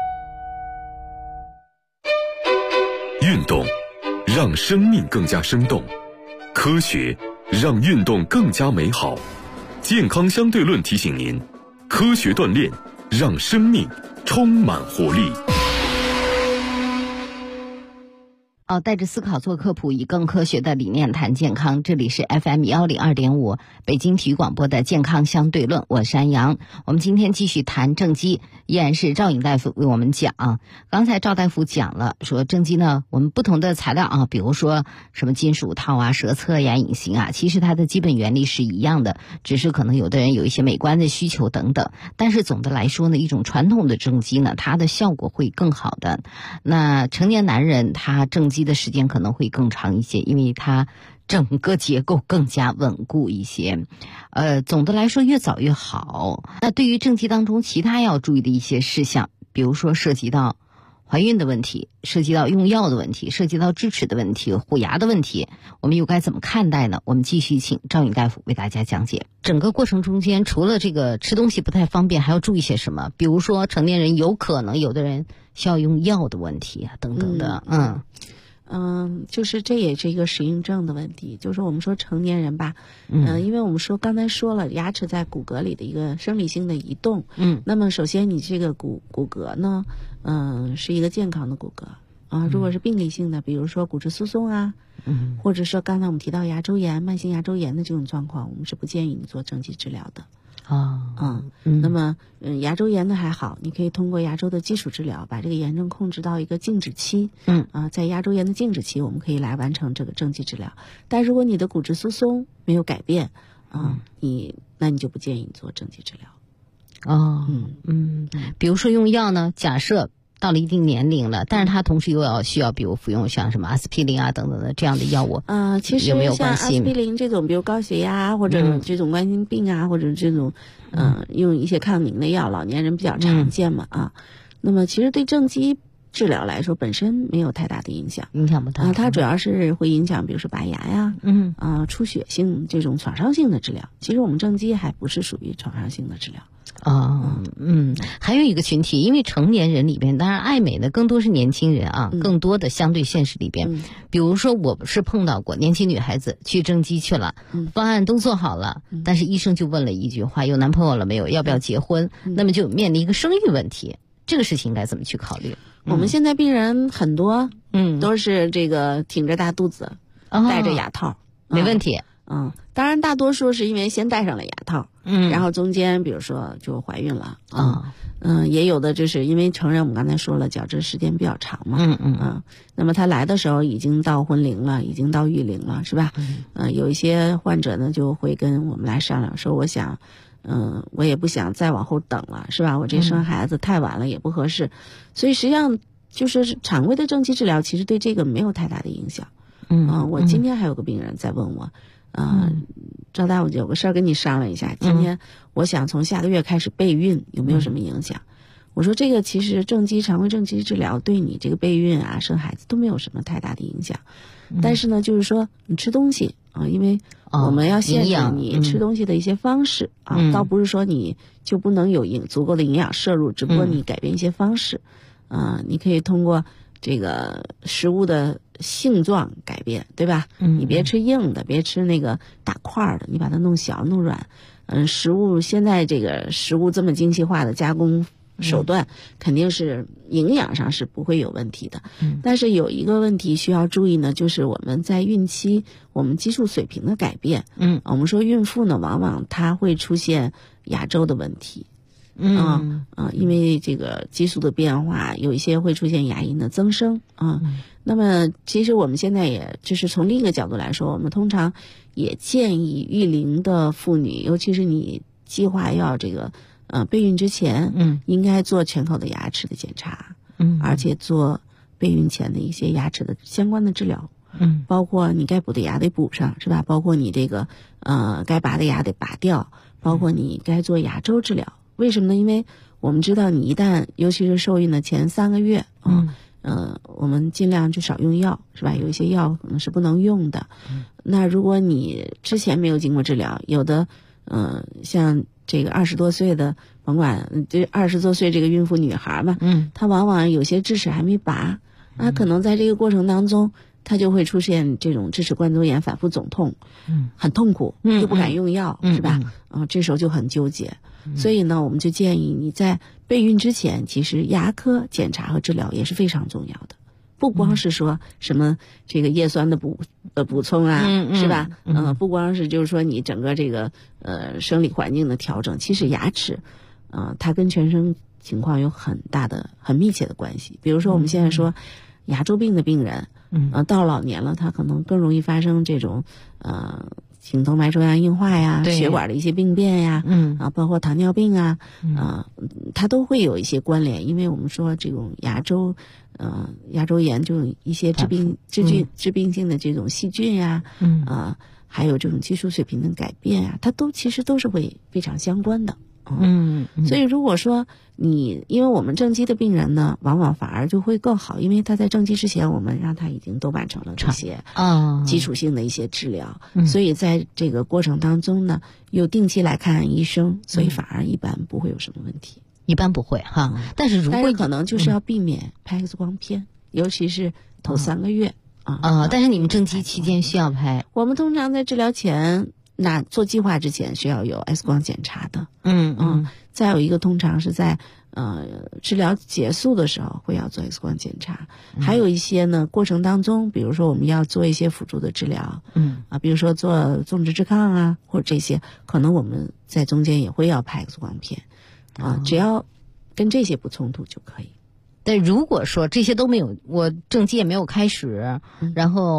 运动让生命更加生动，科学让运动更加美好。健康相对论提醒您，科学锻炼让生命充满活力。 带着思考做科普，以更科学的理念谈健康。这里是 FM102.5 北京体育广播的健康相对论，我是安阳。我们今天继续谈正畸，依然是赵颖大夫为我们讲。刚才赵大夫讲了，说正畸呢，我们不同的材料比如说什么金属套舌侧呀、隐形其实它的基本原理是一样的，只是可能有的人有一些美观的需求等等。但是总的来说呢，一种传统的正畸呢，它的效果会更好的。那成年男人他正畸的时间可能会更长一些，因为它整个结构更加稳固一些。总的来说越早越好。那对于正畸当中其他要注意的一些事项，比如说涉及到怀孕的问题，涉及到用药的问题，涉及到智齿的问题、虎牙的问题，我们又该怎么看待呢？我们继续请赵颖大夫为大家讲解。整个过程中间，除了这个吃东西不太方便，还要注意些什么？比如说成年人有可能有的人需要用药的问题等等的。 就是这也是一个适应症的问题，就是我们说成年人吧，因为我们刚才说了，牙齿在骨骼里的一个生理性的移动，那么首先你这个骨骼呢，是一个健康的骨骼如果是病理性的，比如说骨质疏松或者说刚才我们提到牙周炎、慢性牙周炎的这种状况，我们是不建议你做正畸治疗的。那么牙周炎的还好，你可以通过牙周的基础治疗把这个炎症控制到一个静止期。在牙周炎的静止期，我们可以来完成这个正畸治疗。但如果你的骨质疏松没有改变那你就不建议你做正畸治疗。 比如说用药呢，假设到了一定年龄了，但是他同时又需要比如服用像什么阿司匹林啊等等的这样的药物， 其实有没有像阿司匹林这种，比如高血压或者这种冠心病啊，或者这种用一些抗凝的药，老年人比较常见嘛啊。那么其实对正畸治疗来说本身没有太大的影响， 影响不大。 它主要是会影响比如说拔牙呀，出血性这种创伤性的治疗。其实我们正畸还不是属于创伤性的治疗。 还有一个群体，因为成年人里边，当然爱美的更多是年轻人啊，更多的相对现实里边，比如说我是碰到过年轻女孩子去正畸去了，方案都做好了，但是医生就问了一句话：有男朋友了没有？要不要结婚？那么就面临一个生育问题，这个事情应该怎么去考虑？ 我们现在病人很多，都是这个挺着大肚子，戴着牙套， 没问题。 当然大多数是因为先戴上了牙套，然后中间比如说就怀孕了也有的就是因为成人我们刚才说了矫治时间比较长嘛，那么他来的时候已经到婚龄了，已经到育龄了，是吧？有一些患者呢就会跟我们来商量说，我想我也不想再往后等了，是吧？我这生孩子太晚了也不合适，所以实际上就是常规的正畸治疗其实对这个没有太大的影响。我今天还有个病人在问我，赵大夫有个事儿跟你商量一下，今天我想从下个月开始备孕，有没有什么影响？我说这个其实常规正畸治疗对你这个备孕啊生孩子都没有什么太大的影响，但是呢就是说你吃东西因为我们要限制你吃东西的一些方式倒不是说你就不能有足够的营养摄入，只不过你改变一些方式你可以通过这个食物的性状改变，对吧？你别吃硬的，别吃那个大块的，你把它弄小弄软。食物现在这个食物这么精细化的加工手段，肯定是营养上是不会有问题的。但是有一个问题需要注意呢，就是我们在孕期我们激素水平的改变。我们说孕妇呢，往往她会出现牙周的问题。因为这个激素的变化，有一些会出现牙龈的增生那么其实我们现在也就是从另一个角度来说，我们通常也建议育龄的妇女，尤其是你计划要这个备孕之前，应该做全口的牙齿的检查，而且做备孕前的一些牙齿的相关的治疗，包括你该补的牙得补上，是吧？包括你这个该拔的牙得拔掉，包括你该做牙周治疗。为什么呢？因为我们知道你一旦尤其是受孕的前3个月我们尽量就少用药，是吧？有一些药可能是不能用的。那如果你之前没有经过治疗，有的像这个20多岁的，甭管这20多岁这个孕妇女孩嘛，她往往有些智齿还没拔，那可能在这个过程当中，她就会出现这种智齿冠周炎反复肿痛，很痛苦，又不敢用药，是吧？这时候就很纠结。所以呢，我们就建议你在备孕之前，其实牙科检查和治疗也是非常重要的。不光是说什么这个叶酸的补充是吧？不光是就是说你整个这个生理环境的调整，其实牙齿它跟全身情况有很密切的关系。比如说我们现在说牙周病的病人，到老年了，他可能更容易发生这种颈动脉粥样硬化呀，血管的一些病变呀，包括糖尿病它都会有一些关联。因为我们说这种牙周炎这种一些致病性的这种细菌呀，还有这种激素水平的改变呀，它其实都是会非常相关的。所以如果说因为我们正畸的病人呢，往往反而就会更好，因为他在正畸之前，我们让他已经都完成了这些基础性的一些治疗，所以在这个过程当中呢，又定期来看医生，所以反而一般不会有什么问题。 一般不会哈，但是如果可能就是要避免拍 X 光片，尤其是头3个月但是你们正畸期间需要拍？ 我们通常在治疗前。那做计划之前是要有 X 光检查的，再有一个通常是在治疗结束的时候会要做 X 光检查，还有一些呢过程当中，比如说我们要做一些辅助的治疗，比如说做纵直支抗或者这些，可能我们在中间也会要拍 X 光片，只要跟这些不冲突就可以。 但如果说这些都没有，我正畸也没有开始，然后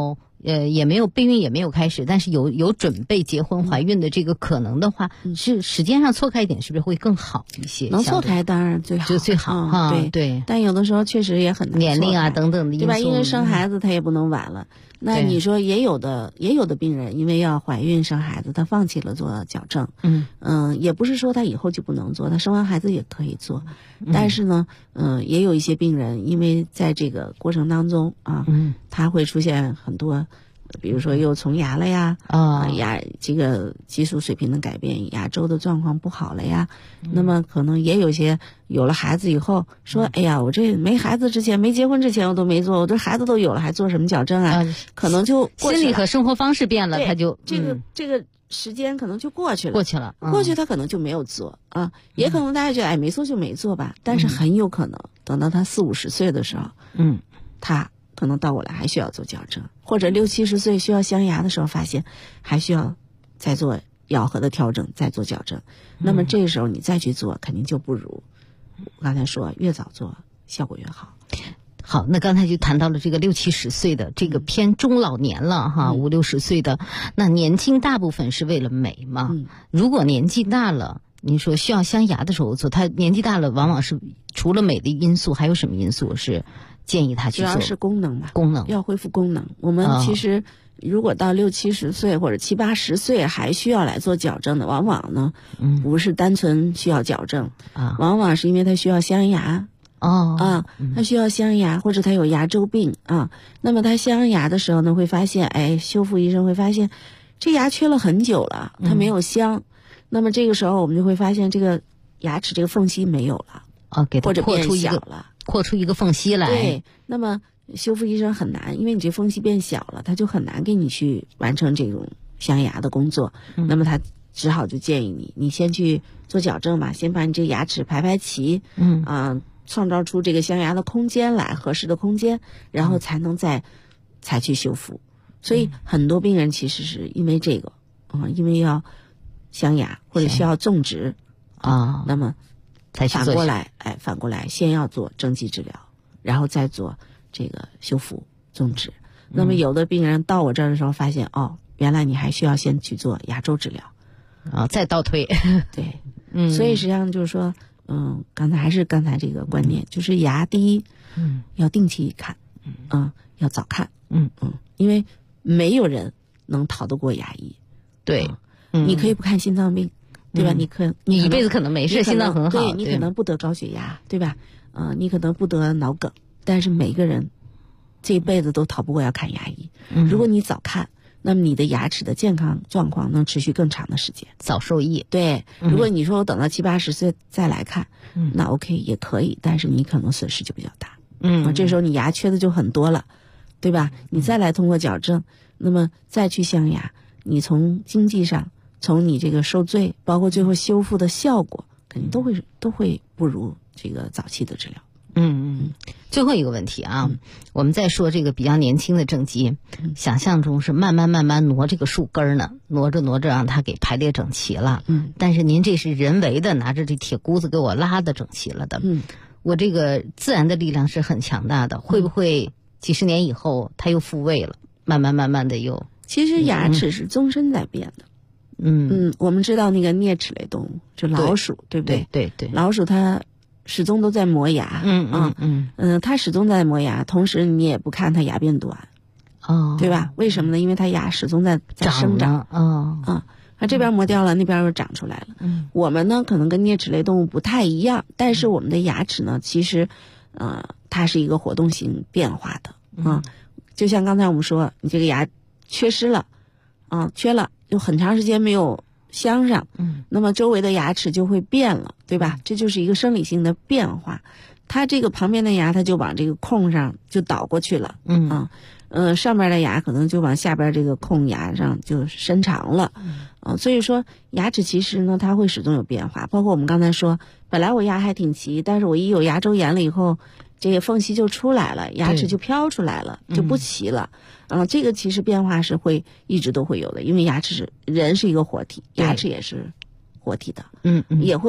也没有备孕也没有开始，但是有准备结婚怀孕的这个可能的话，是时间上错开一点，是不是会更好一些？ 能错开当然最好， 就最好哈。 对。但有的时候确实也很难， 年龄啊等等的因素， 对吧？因为生孩子他也不能晚了。那你说也有的病人因为要怀孕生孩子，他放弃了做矫正。也不是说他以后就不能做，他生完孩子也可以做。但是呢，也有一些病人因为在这个过程当中啊，他会出现很多。比如说又从牙了呀，牙这个激素水平的改变，牙周的状况不好了呀，那么可能也有些有了孩子以后说，哎呀，我这没孩子之前，没结婚之前我都没做，我这孩子都有了还做什么矫正啊？可能就心理和生活方式变了，他就这个时间可能就过去了， 过去他可能就没有做啊，也可能大家觉得哎没做就没做吧，但是很有可能等到他40、50岁的时候，他可能倒过来还需要做矫正，或者60、70岁需要镶牙的时候，发现还需要再做咬合的调整，再做矫正。那么这个时候你再去做，肯定就不如我刚才说越早做效果越好。 好，那刚才就谈到了这个60、70岁的这个偏中老年了哈，50、60岁的，那年轻大部分是为了美嘛？如果年纪大了，你说需要镶牙的时候做，他年纪大了往往是除了美的因素，还有什么因素是建议他去做？ 主要是功能吧， 功能要恢复功能。我们其实如果到60、70岁或者70、80岁还需要来做矫正的，往往呢，不是单纯需要矫正往往是因为他需要镶牙。他需要镶牙，或者他有牙周病啊。那么他镶牙的时候呢，会发现，修复医生会发现，这牙缺了很久了，他没有镶。那么这个时候我们就会发现，这个牙齿这个缝隙没有了， 给它或者变小了， 扩出一个缝隙来。 对，那么修复医生很难，因为你这缝隙变小了，他就很难给你去完成这种镶牙的工作。那么他只好就建议你先去做矫正吧，先把你这牙齿排齐，创造出这个镶牙的空间来，合适的空间，然后才能再采取修复。所以很多病人其实是因为这个，因为要镶牙或者需要种植那么反过来先要做正畸治疗，然后再做这个修复种植。那么有的病人到我这儿的时候发现，原来你还需要先去做牙周治疗， 再倒推。 对，所以实际上就是说。刚才这个观念，就是牙第一，要定期看，要早看，因为没有人能逃得过牙医。 对， 你可以不看心脏病，对吧？你一辈子可能没事，心脏很好， 对，你可能不得高血压，对吧？你可能不得脑梗，但是每个人这一辈子都逃不过要看牙医。如果你早看，那么你的牙齿的健康状况能持续更长的时间， 早受益。 对，如果你说我等到70、80岁再来看，那 OK 也可以，但是你可能损失就比较大。这时候你牙缺的就很多了，对吧？你再来通过矫正，那么再去镶牙，你从经济上，从你这个受罪，包括最后修复的效果，肯定都会不如这个早期的治疗。 最后一个问题啊，我们再说这个比较年轻的正畸，想象中是慢慢挪这个树根呢，挪着让它给排列整齐了。但是您这是人为的拿着这铁箍子给我拉的整齐了的。我这个自然的力量是很强大的，会不会几十年以后它又复位了？慢慢的又。 其实牙齿是终身在变的。我们知道那个啮齿类动物，就老鼠，对不对？ 对， 老鼠它始终都在磨牙，它始终在磨牙，同时你也不看它牙变短，对吧？为什么呢？因为它牙始终在生长，它这边磨掉了，那边又长出来了。我们呢，可能跟啮齿类动物不太一样，但是我们的牙齿呢，其实，它是一个活动型变化的，就像刚才我们说，你这个牙缺失了，缺了，就很长时间没有镶上，那么周围的牙齿就会变了，对吧？这就是一个生理性的变化，它这个旁边的牙它就往这个空上就倒过去了，上边的牙可能就往下边这个空牙上就伸长了，所以说牙齿其实呢它会始终有变化，包括我们刚才说，本来我牙还挺齐，但是我一有牙周炎了以后，这个缝隙就出来了，牙齿就飘出来了，就不齐了。这个其实变化是会一直都会有的，因为人是一个活体，牙齿也是活体的，也会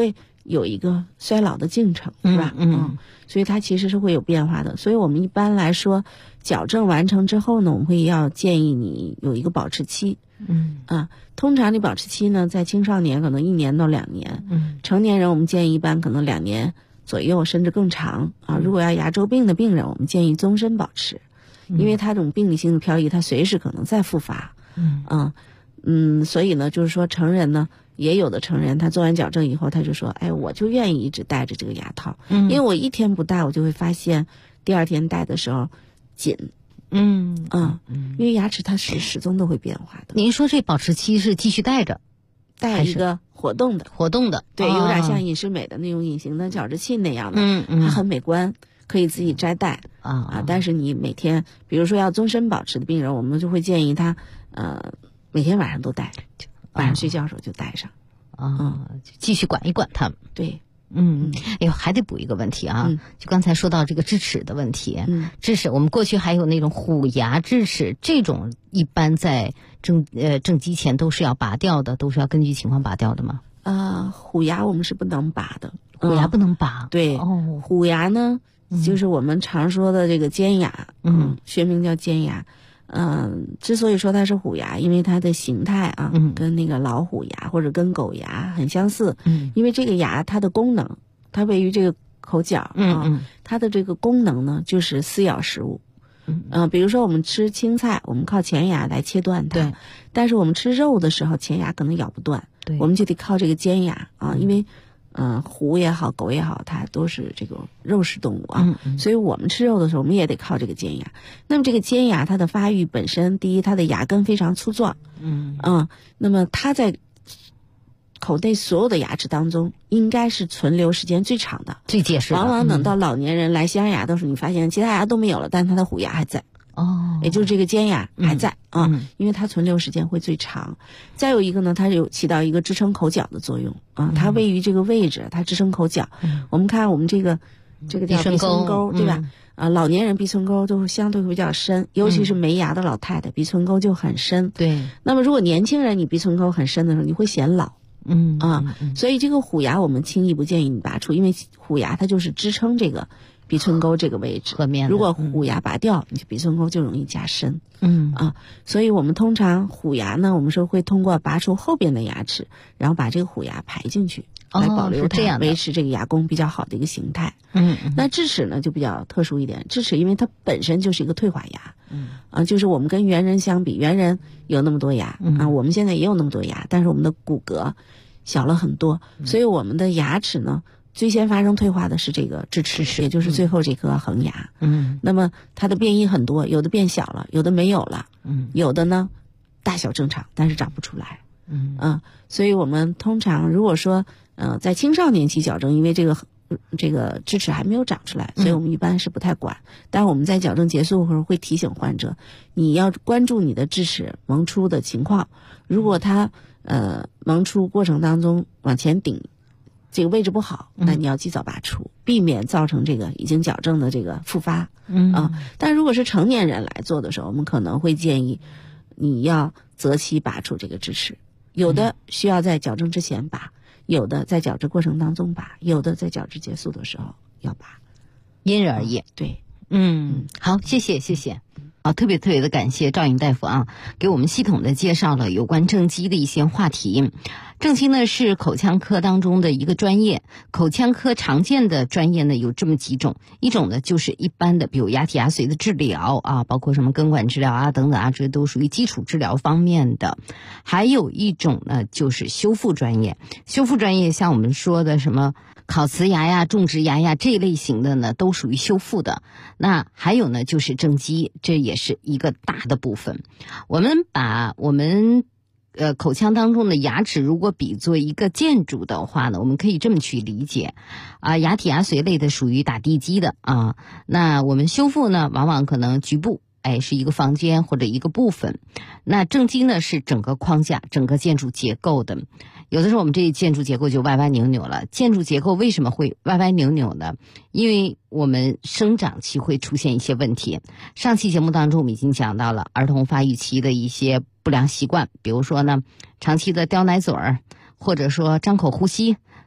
有一个衰老的进程，是吧？所以它其实是会有变化的。所以我们一般来说，矫正完成之后呢，我们会建议你有一个保持期。通常你保持期呢，在青少年可能1年到2年，成年人我们建议一般可能2年左右，甚至更长啊。如果要牙周病的病人，我们建议终身保持，因为它这种病理性的漂移，它随时可能再复发。所以呢，就是说成人呢，也有的成人他做完矫正以后，他就说，哎，我就愿意一直戴着这个牙套，因为我一天不戴，我就会发现第二天戴的时候紧。因为牙齿它是始终都会变化的。 您说这保持期是继续戴着， 戴一个活动的，对，有点像隐适美的那种隐形的矫治器那样的，它很美观，可以自己摘戴但是你每天，比如说要终身保持的病人，我们就会建议他每天晚上都戴，晚上睡觉的时候就戴上继续管一管他们。 对。 哎呦，还得补一个问题啊！就刚才说到这个智齿的问题，智齿我们过去还有那种虎牙智齿，这种一般在正畸前都是要拔掉的，都是要根据情况拔掉的吗？ 虎牙我们是不能拔的， 虎牙不能拔。 对，虎牙呢，就是我们常说的这个尖牙，学名叫尖牙。之所以说它是虎牙，因为它的形态跟那个老虎牙或者跟狗牙很相似。因为这个牙它的功能，它位于这个口角它的这个功能呢就是撕咬食物。比如说我们吃青菜，我们靠前牙来切断它，但是我们吃肉的时候，前牙可能咬不断，我们就得靠这个尖牙因为虎也好，狗也好，它都是这个肉食动物所以我们吃肉的时候，我们也得靠这个尖牙。那么这个尖牙它的发育本身，第一，它的牙根非常粗壮，那么它在口内所有的牙齿当中，应该是存留时间最长的， 最结实的。 往往等到老年人来镶牙的时候，你发现其他牙都没有了，但它的虎牙还在。也就是这个尖牙还在因为它存留时间会最长。再有一个呢，它有起到一个支撑口角的作用它位于这个位置，它支撑口角。我们看我们这个叫鼻唇沟，对吧？老年人鼻唇沟都相对会比较深，尤其是没牙的老太太，鼻唇沟就很深。 对。 那么如果年轻人你鼻唇沟很深的时候，你会显老。所以这个虎牙我们轻易不建议你拔出，因为虎牙它就是支撑这个鼻唇沟这个位置，如果虎牙拔掉，你鼻唇沟就容易加深。所以我们通常虎牙呢，我们说会通过拔出后边的牙齿，然后把这个虎牙排进去，来保留它，维持这个牙弓比较好的一个形态。那智齿呢就比较特殊一点，智齿因为它本身就是一个退化牙，就是我们跟猿人相比，猿人有那么多牙我们现在也有那么多牙，但是我们的骨骼小了很多，所以我们的牙齿呢，最先发生退化的是这个智齿，也就是最后这颗恒牙。那么它的变异很多，有的变小了，有的没有了，有的呢大小正常，但是长不出来。所以我们通常如果说在青少年期矫正，因为这个智齿还没有长出来，所以我们一般是不太管。但我们在矫正结束的时候会提醒患者，你要关注你的智齿萌出的情况。如果它萌出过程当中往前顶，这个位置不好，那你要及早拔除，避免造成这个已经矫正的这个复发。但如果是成年人来做的时候，我们可能会建议你要择期拔除这个智齿，有的需要在矫正之前拔，有的在矫治过程当中拔，有的在矫治结束的时候要拔， 因人而异。 对， 好，谢谢。特别的感谢赵颖大夫给我们系统的介绍了有关正畸的一些话题。正畸呢是口腔科当中的一个专业，口腔科常见的专业呢有这么几种，一种呢就是一般的，比如牙体牙髓的治疗包括什么根管治疗等等这都属于基础治疗方面的。还有一种呢就是修复专业，修复专业像我们说的什么烤瓷牙呀、种植牙呀这一类型的呢都属于修复的。那还有呢就是正畸，这也是一个大的部分。我们把我们口腔当中的牙齿如果比作一个建筑的话呢，我们可以这么去理解牙体牙髓类的属于打地基的那我们修复呢往往可能局部是一个房间或者一个部分，那正畸呢是整个框架整个建筑结构的。有的时候我们这建筑结构就歪歪扭扭了。建筑结构为什么会歪歪扭扭呢？因为我们生长期会出现一些问题。上期节目当中我们已经讲到了儿童发育期的一些不良习惯，比如说呢长期的叼奶嘴儿，或者说张口呼吸，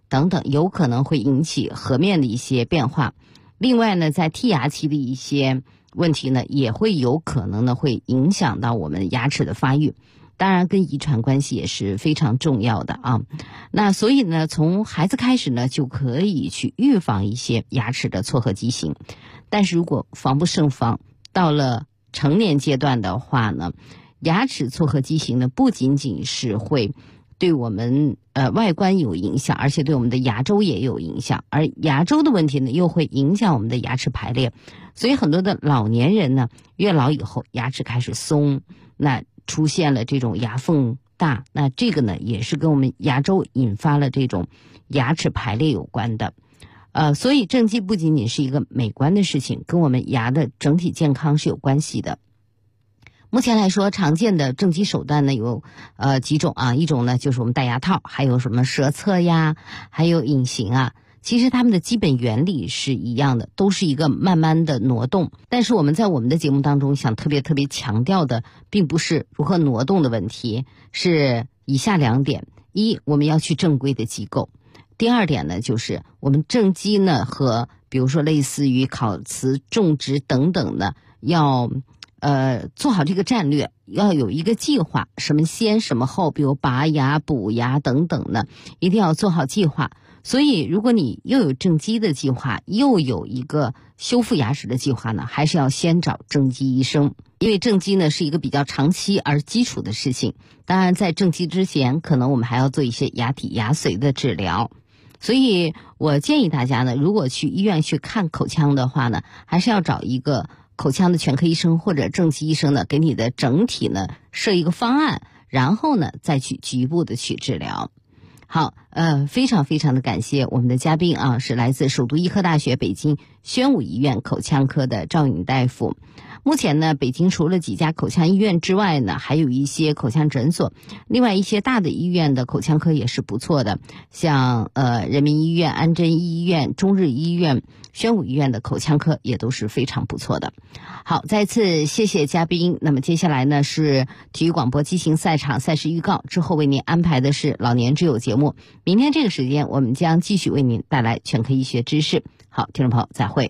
等等，有可能会引起颌面的一些变化。另外呢，在剔牙期的一些问题呢，也会有可能呢会影响到我们牙齿的发育。当然跟遗传关系也是非常重要的啊。那所以呢，从孩子开始呢，就可以去预防一些牙齿的错颌畸形。但是如果防不胜防，到了成年阶段的话呢，牙齿错颌畸形呢，不仅仅是会对我们外观有影响，而且对我们的牙周也有影响，而牙周的问题呢，又会影响我们的牙齿排列。所以很多的老年人呢，越老以后牙齿开始松，那出现了这种牙缝大，那这个呢，也是跟我们牙周引发了这种牙齿排列有关的。所以正畸不仅仅是一个美观的事情，跟我们牙的整体健康是有关系的。目前来说，常见的正畸手段呢有几种啊，一种呢就是我们戴牙套，还有什么舌侧呀，还有隐形啊。其实它们的基本原理是一样的，都是一个慢慢的挪动。但是我们在我们的节目当中想特别强调的，并不是如何挪动的问题，是以下2点：一，我们要去正规的机构；第2点呢，就是我们正畸呢和比如说类似于烤瓷、种植等等呢，要做好这个战略，要有一个计划，什么先什么后，比如拔牙、补牙等等呢，一定要做好计划。所以如果你又有正畸的计划，又有一个修复牙齿的计划呢，还是要先找正畸医生，因为正畸呢是一个比较长期而基础的事情。当然在正畸之前，可能我们还要做一些牙体牙髓的治疗。所以我建议大家呢，如果去医院去看口腔的话呢，还是要找一个口腔的全科医生或者正畸医生呢，给你的整体呢设一个方案，然后呢再去局部的去治疗。好，非常的感谢我们的嘉宾啊，是来自首都医科大学北京宣武医院口腔科的赵颖大夫。目前呢，北京除了几家口腔医院之外呢，还有一些口腔诊所，另外一些大的医院的口腔科也是不错的，像人民医院、安贞医院、中日医院、宣武医院的口腔科也都是非常不错的。好，再次谢谢嘉宾。那么接下来呢是体育广播畸形赛场赛事预告，之后为您安排的是老年之友节目。明天这个时间我们将继续为您带来全科医学知识。好，听众朋友再会。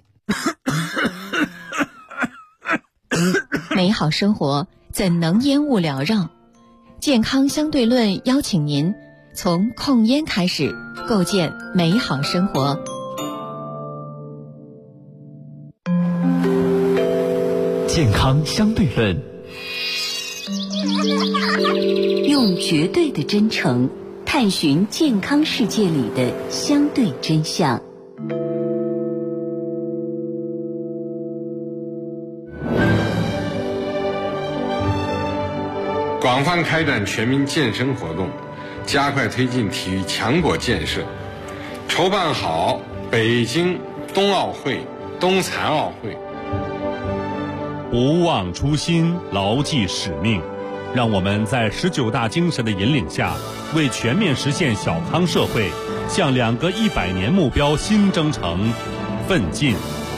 美好生活怎能烟雾缭绕？健康相对论邀请您从控烟开始，构建美好生活。 健康相对论， 用绝对的真诚探寻健康世界里的相对真相。 广泛开展全民健身活动，加快推进体育强国建设，筹办好北京冬奥会、冬残奥会。 不忘初心，牢记使命，让我们在19大精神的引领下，为全面实现小康社会，向2个100年目标新征程奋进。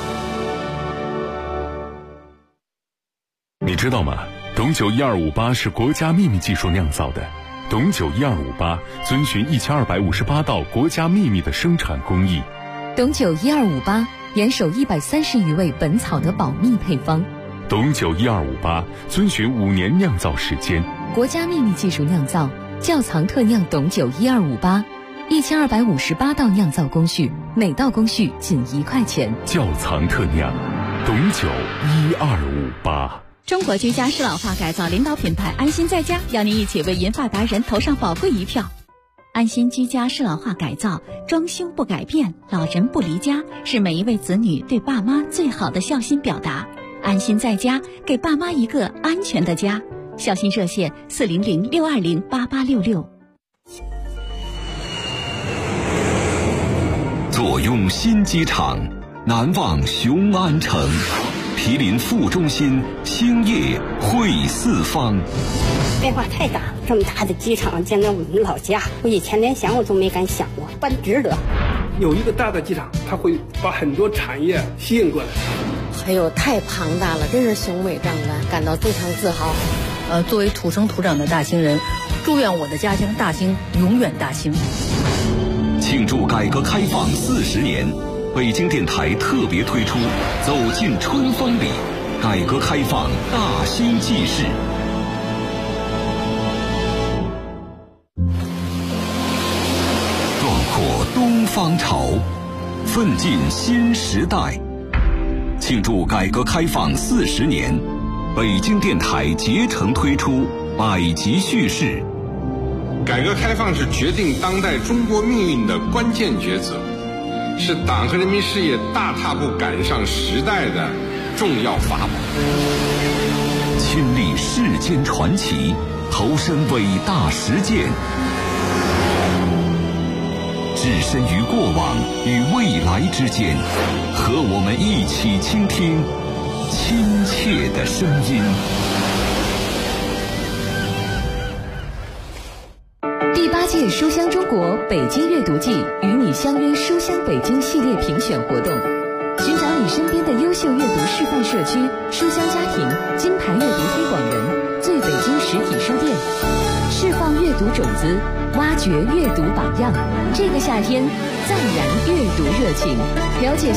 你知道吗？董酒1258是国家秘密技术酿造的。董酒1258遵循1258道国家秘密的生产工艺。 董酒1258严守130余位本草的保密配方。 董酒1258遵循5年酿造时间， 国家秘密技术酿造，窖藏特酿董酒1258，1258道酿造工序，每道工序仅1块钱。 窖藏特酿，董酒1258。 中国居家适老化改造领导品牌安心在家，邀您一起为银发达人投上宝贵一票。安心居家适老化改造，装修不改变，老人不离家，是每一位子女对爸妈最好的孝心表达。安心在家，给爸妈一个安全的家。孝心热线400-620-8866。 坐拥新机场，难忘雄安城。毗邻副中心，兴业汇四方。 变化太大，这么大的机场建在我们老家，我以前连想我都没敢想过，办值得。 有一个大的机场，它会把很多产业吸引过来。 哎呦，太庞大了，真是雄伟壮观，感到非常自豪。 作为土生土长的大兴人，祝愿我的家乡大兴永远大兴。 庆祝改革开放40年，北京电台特别推出《走进春风里》，改革开放大兴纪事。壮阔东方潮，奋进新时代。庆祝改革开放40年，北京电台竭诚推出百集叙事。 改革开放是决定当代中国命运的关键抉择，是党和人民事业大踏步赶上时代的重要法宝。 亲历世间传奇，投身伟大实践，置身于过往与未来之间，和我们一起倾听亲切的声音。 第8届书香中国北京阅读季与你相约书香北京系列评选活动，寻找你身边的优秀阅读示范社区、书香家庭、金牌阅读推广人、最北京实体书店，释放阅读种子，挖掘阅读榜样。这个夏天，再燃阅读热情，了解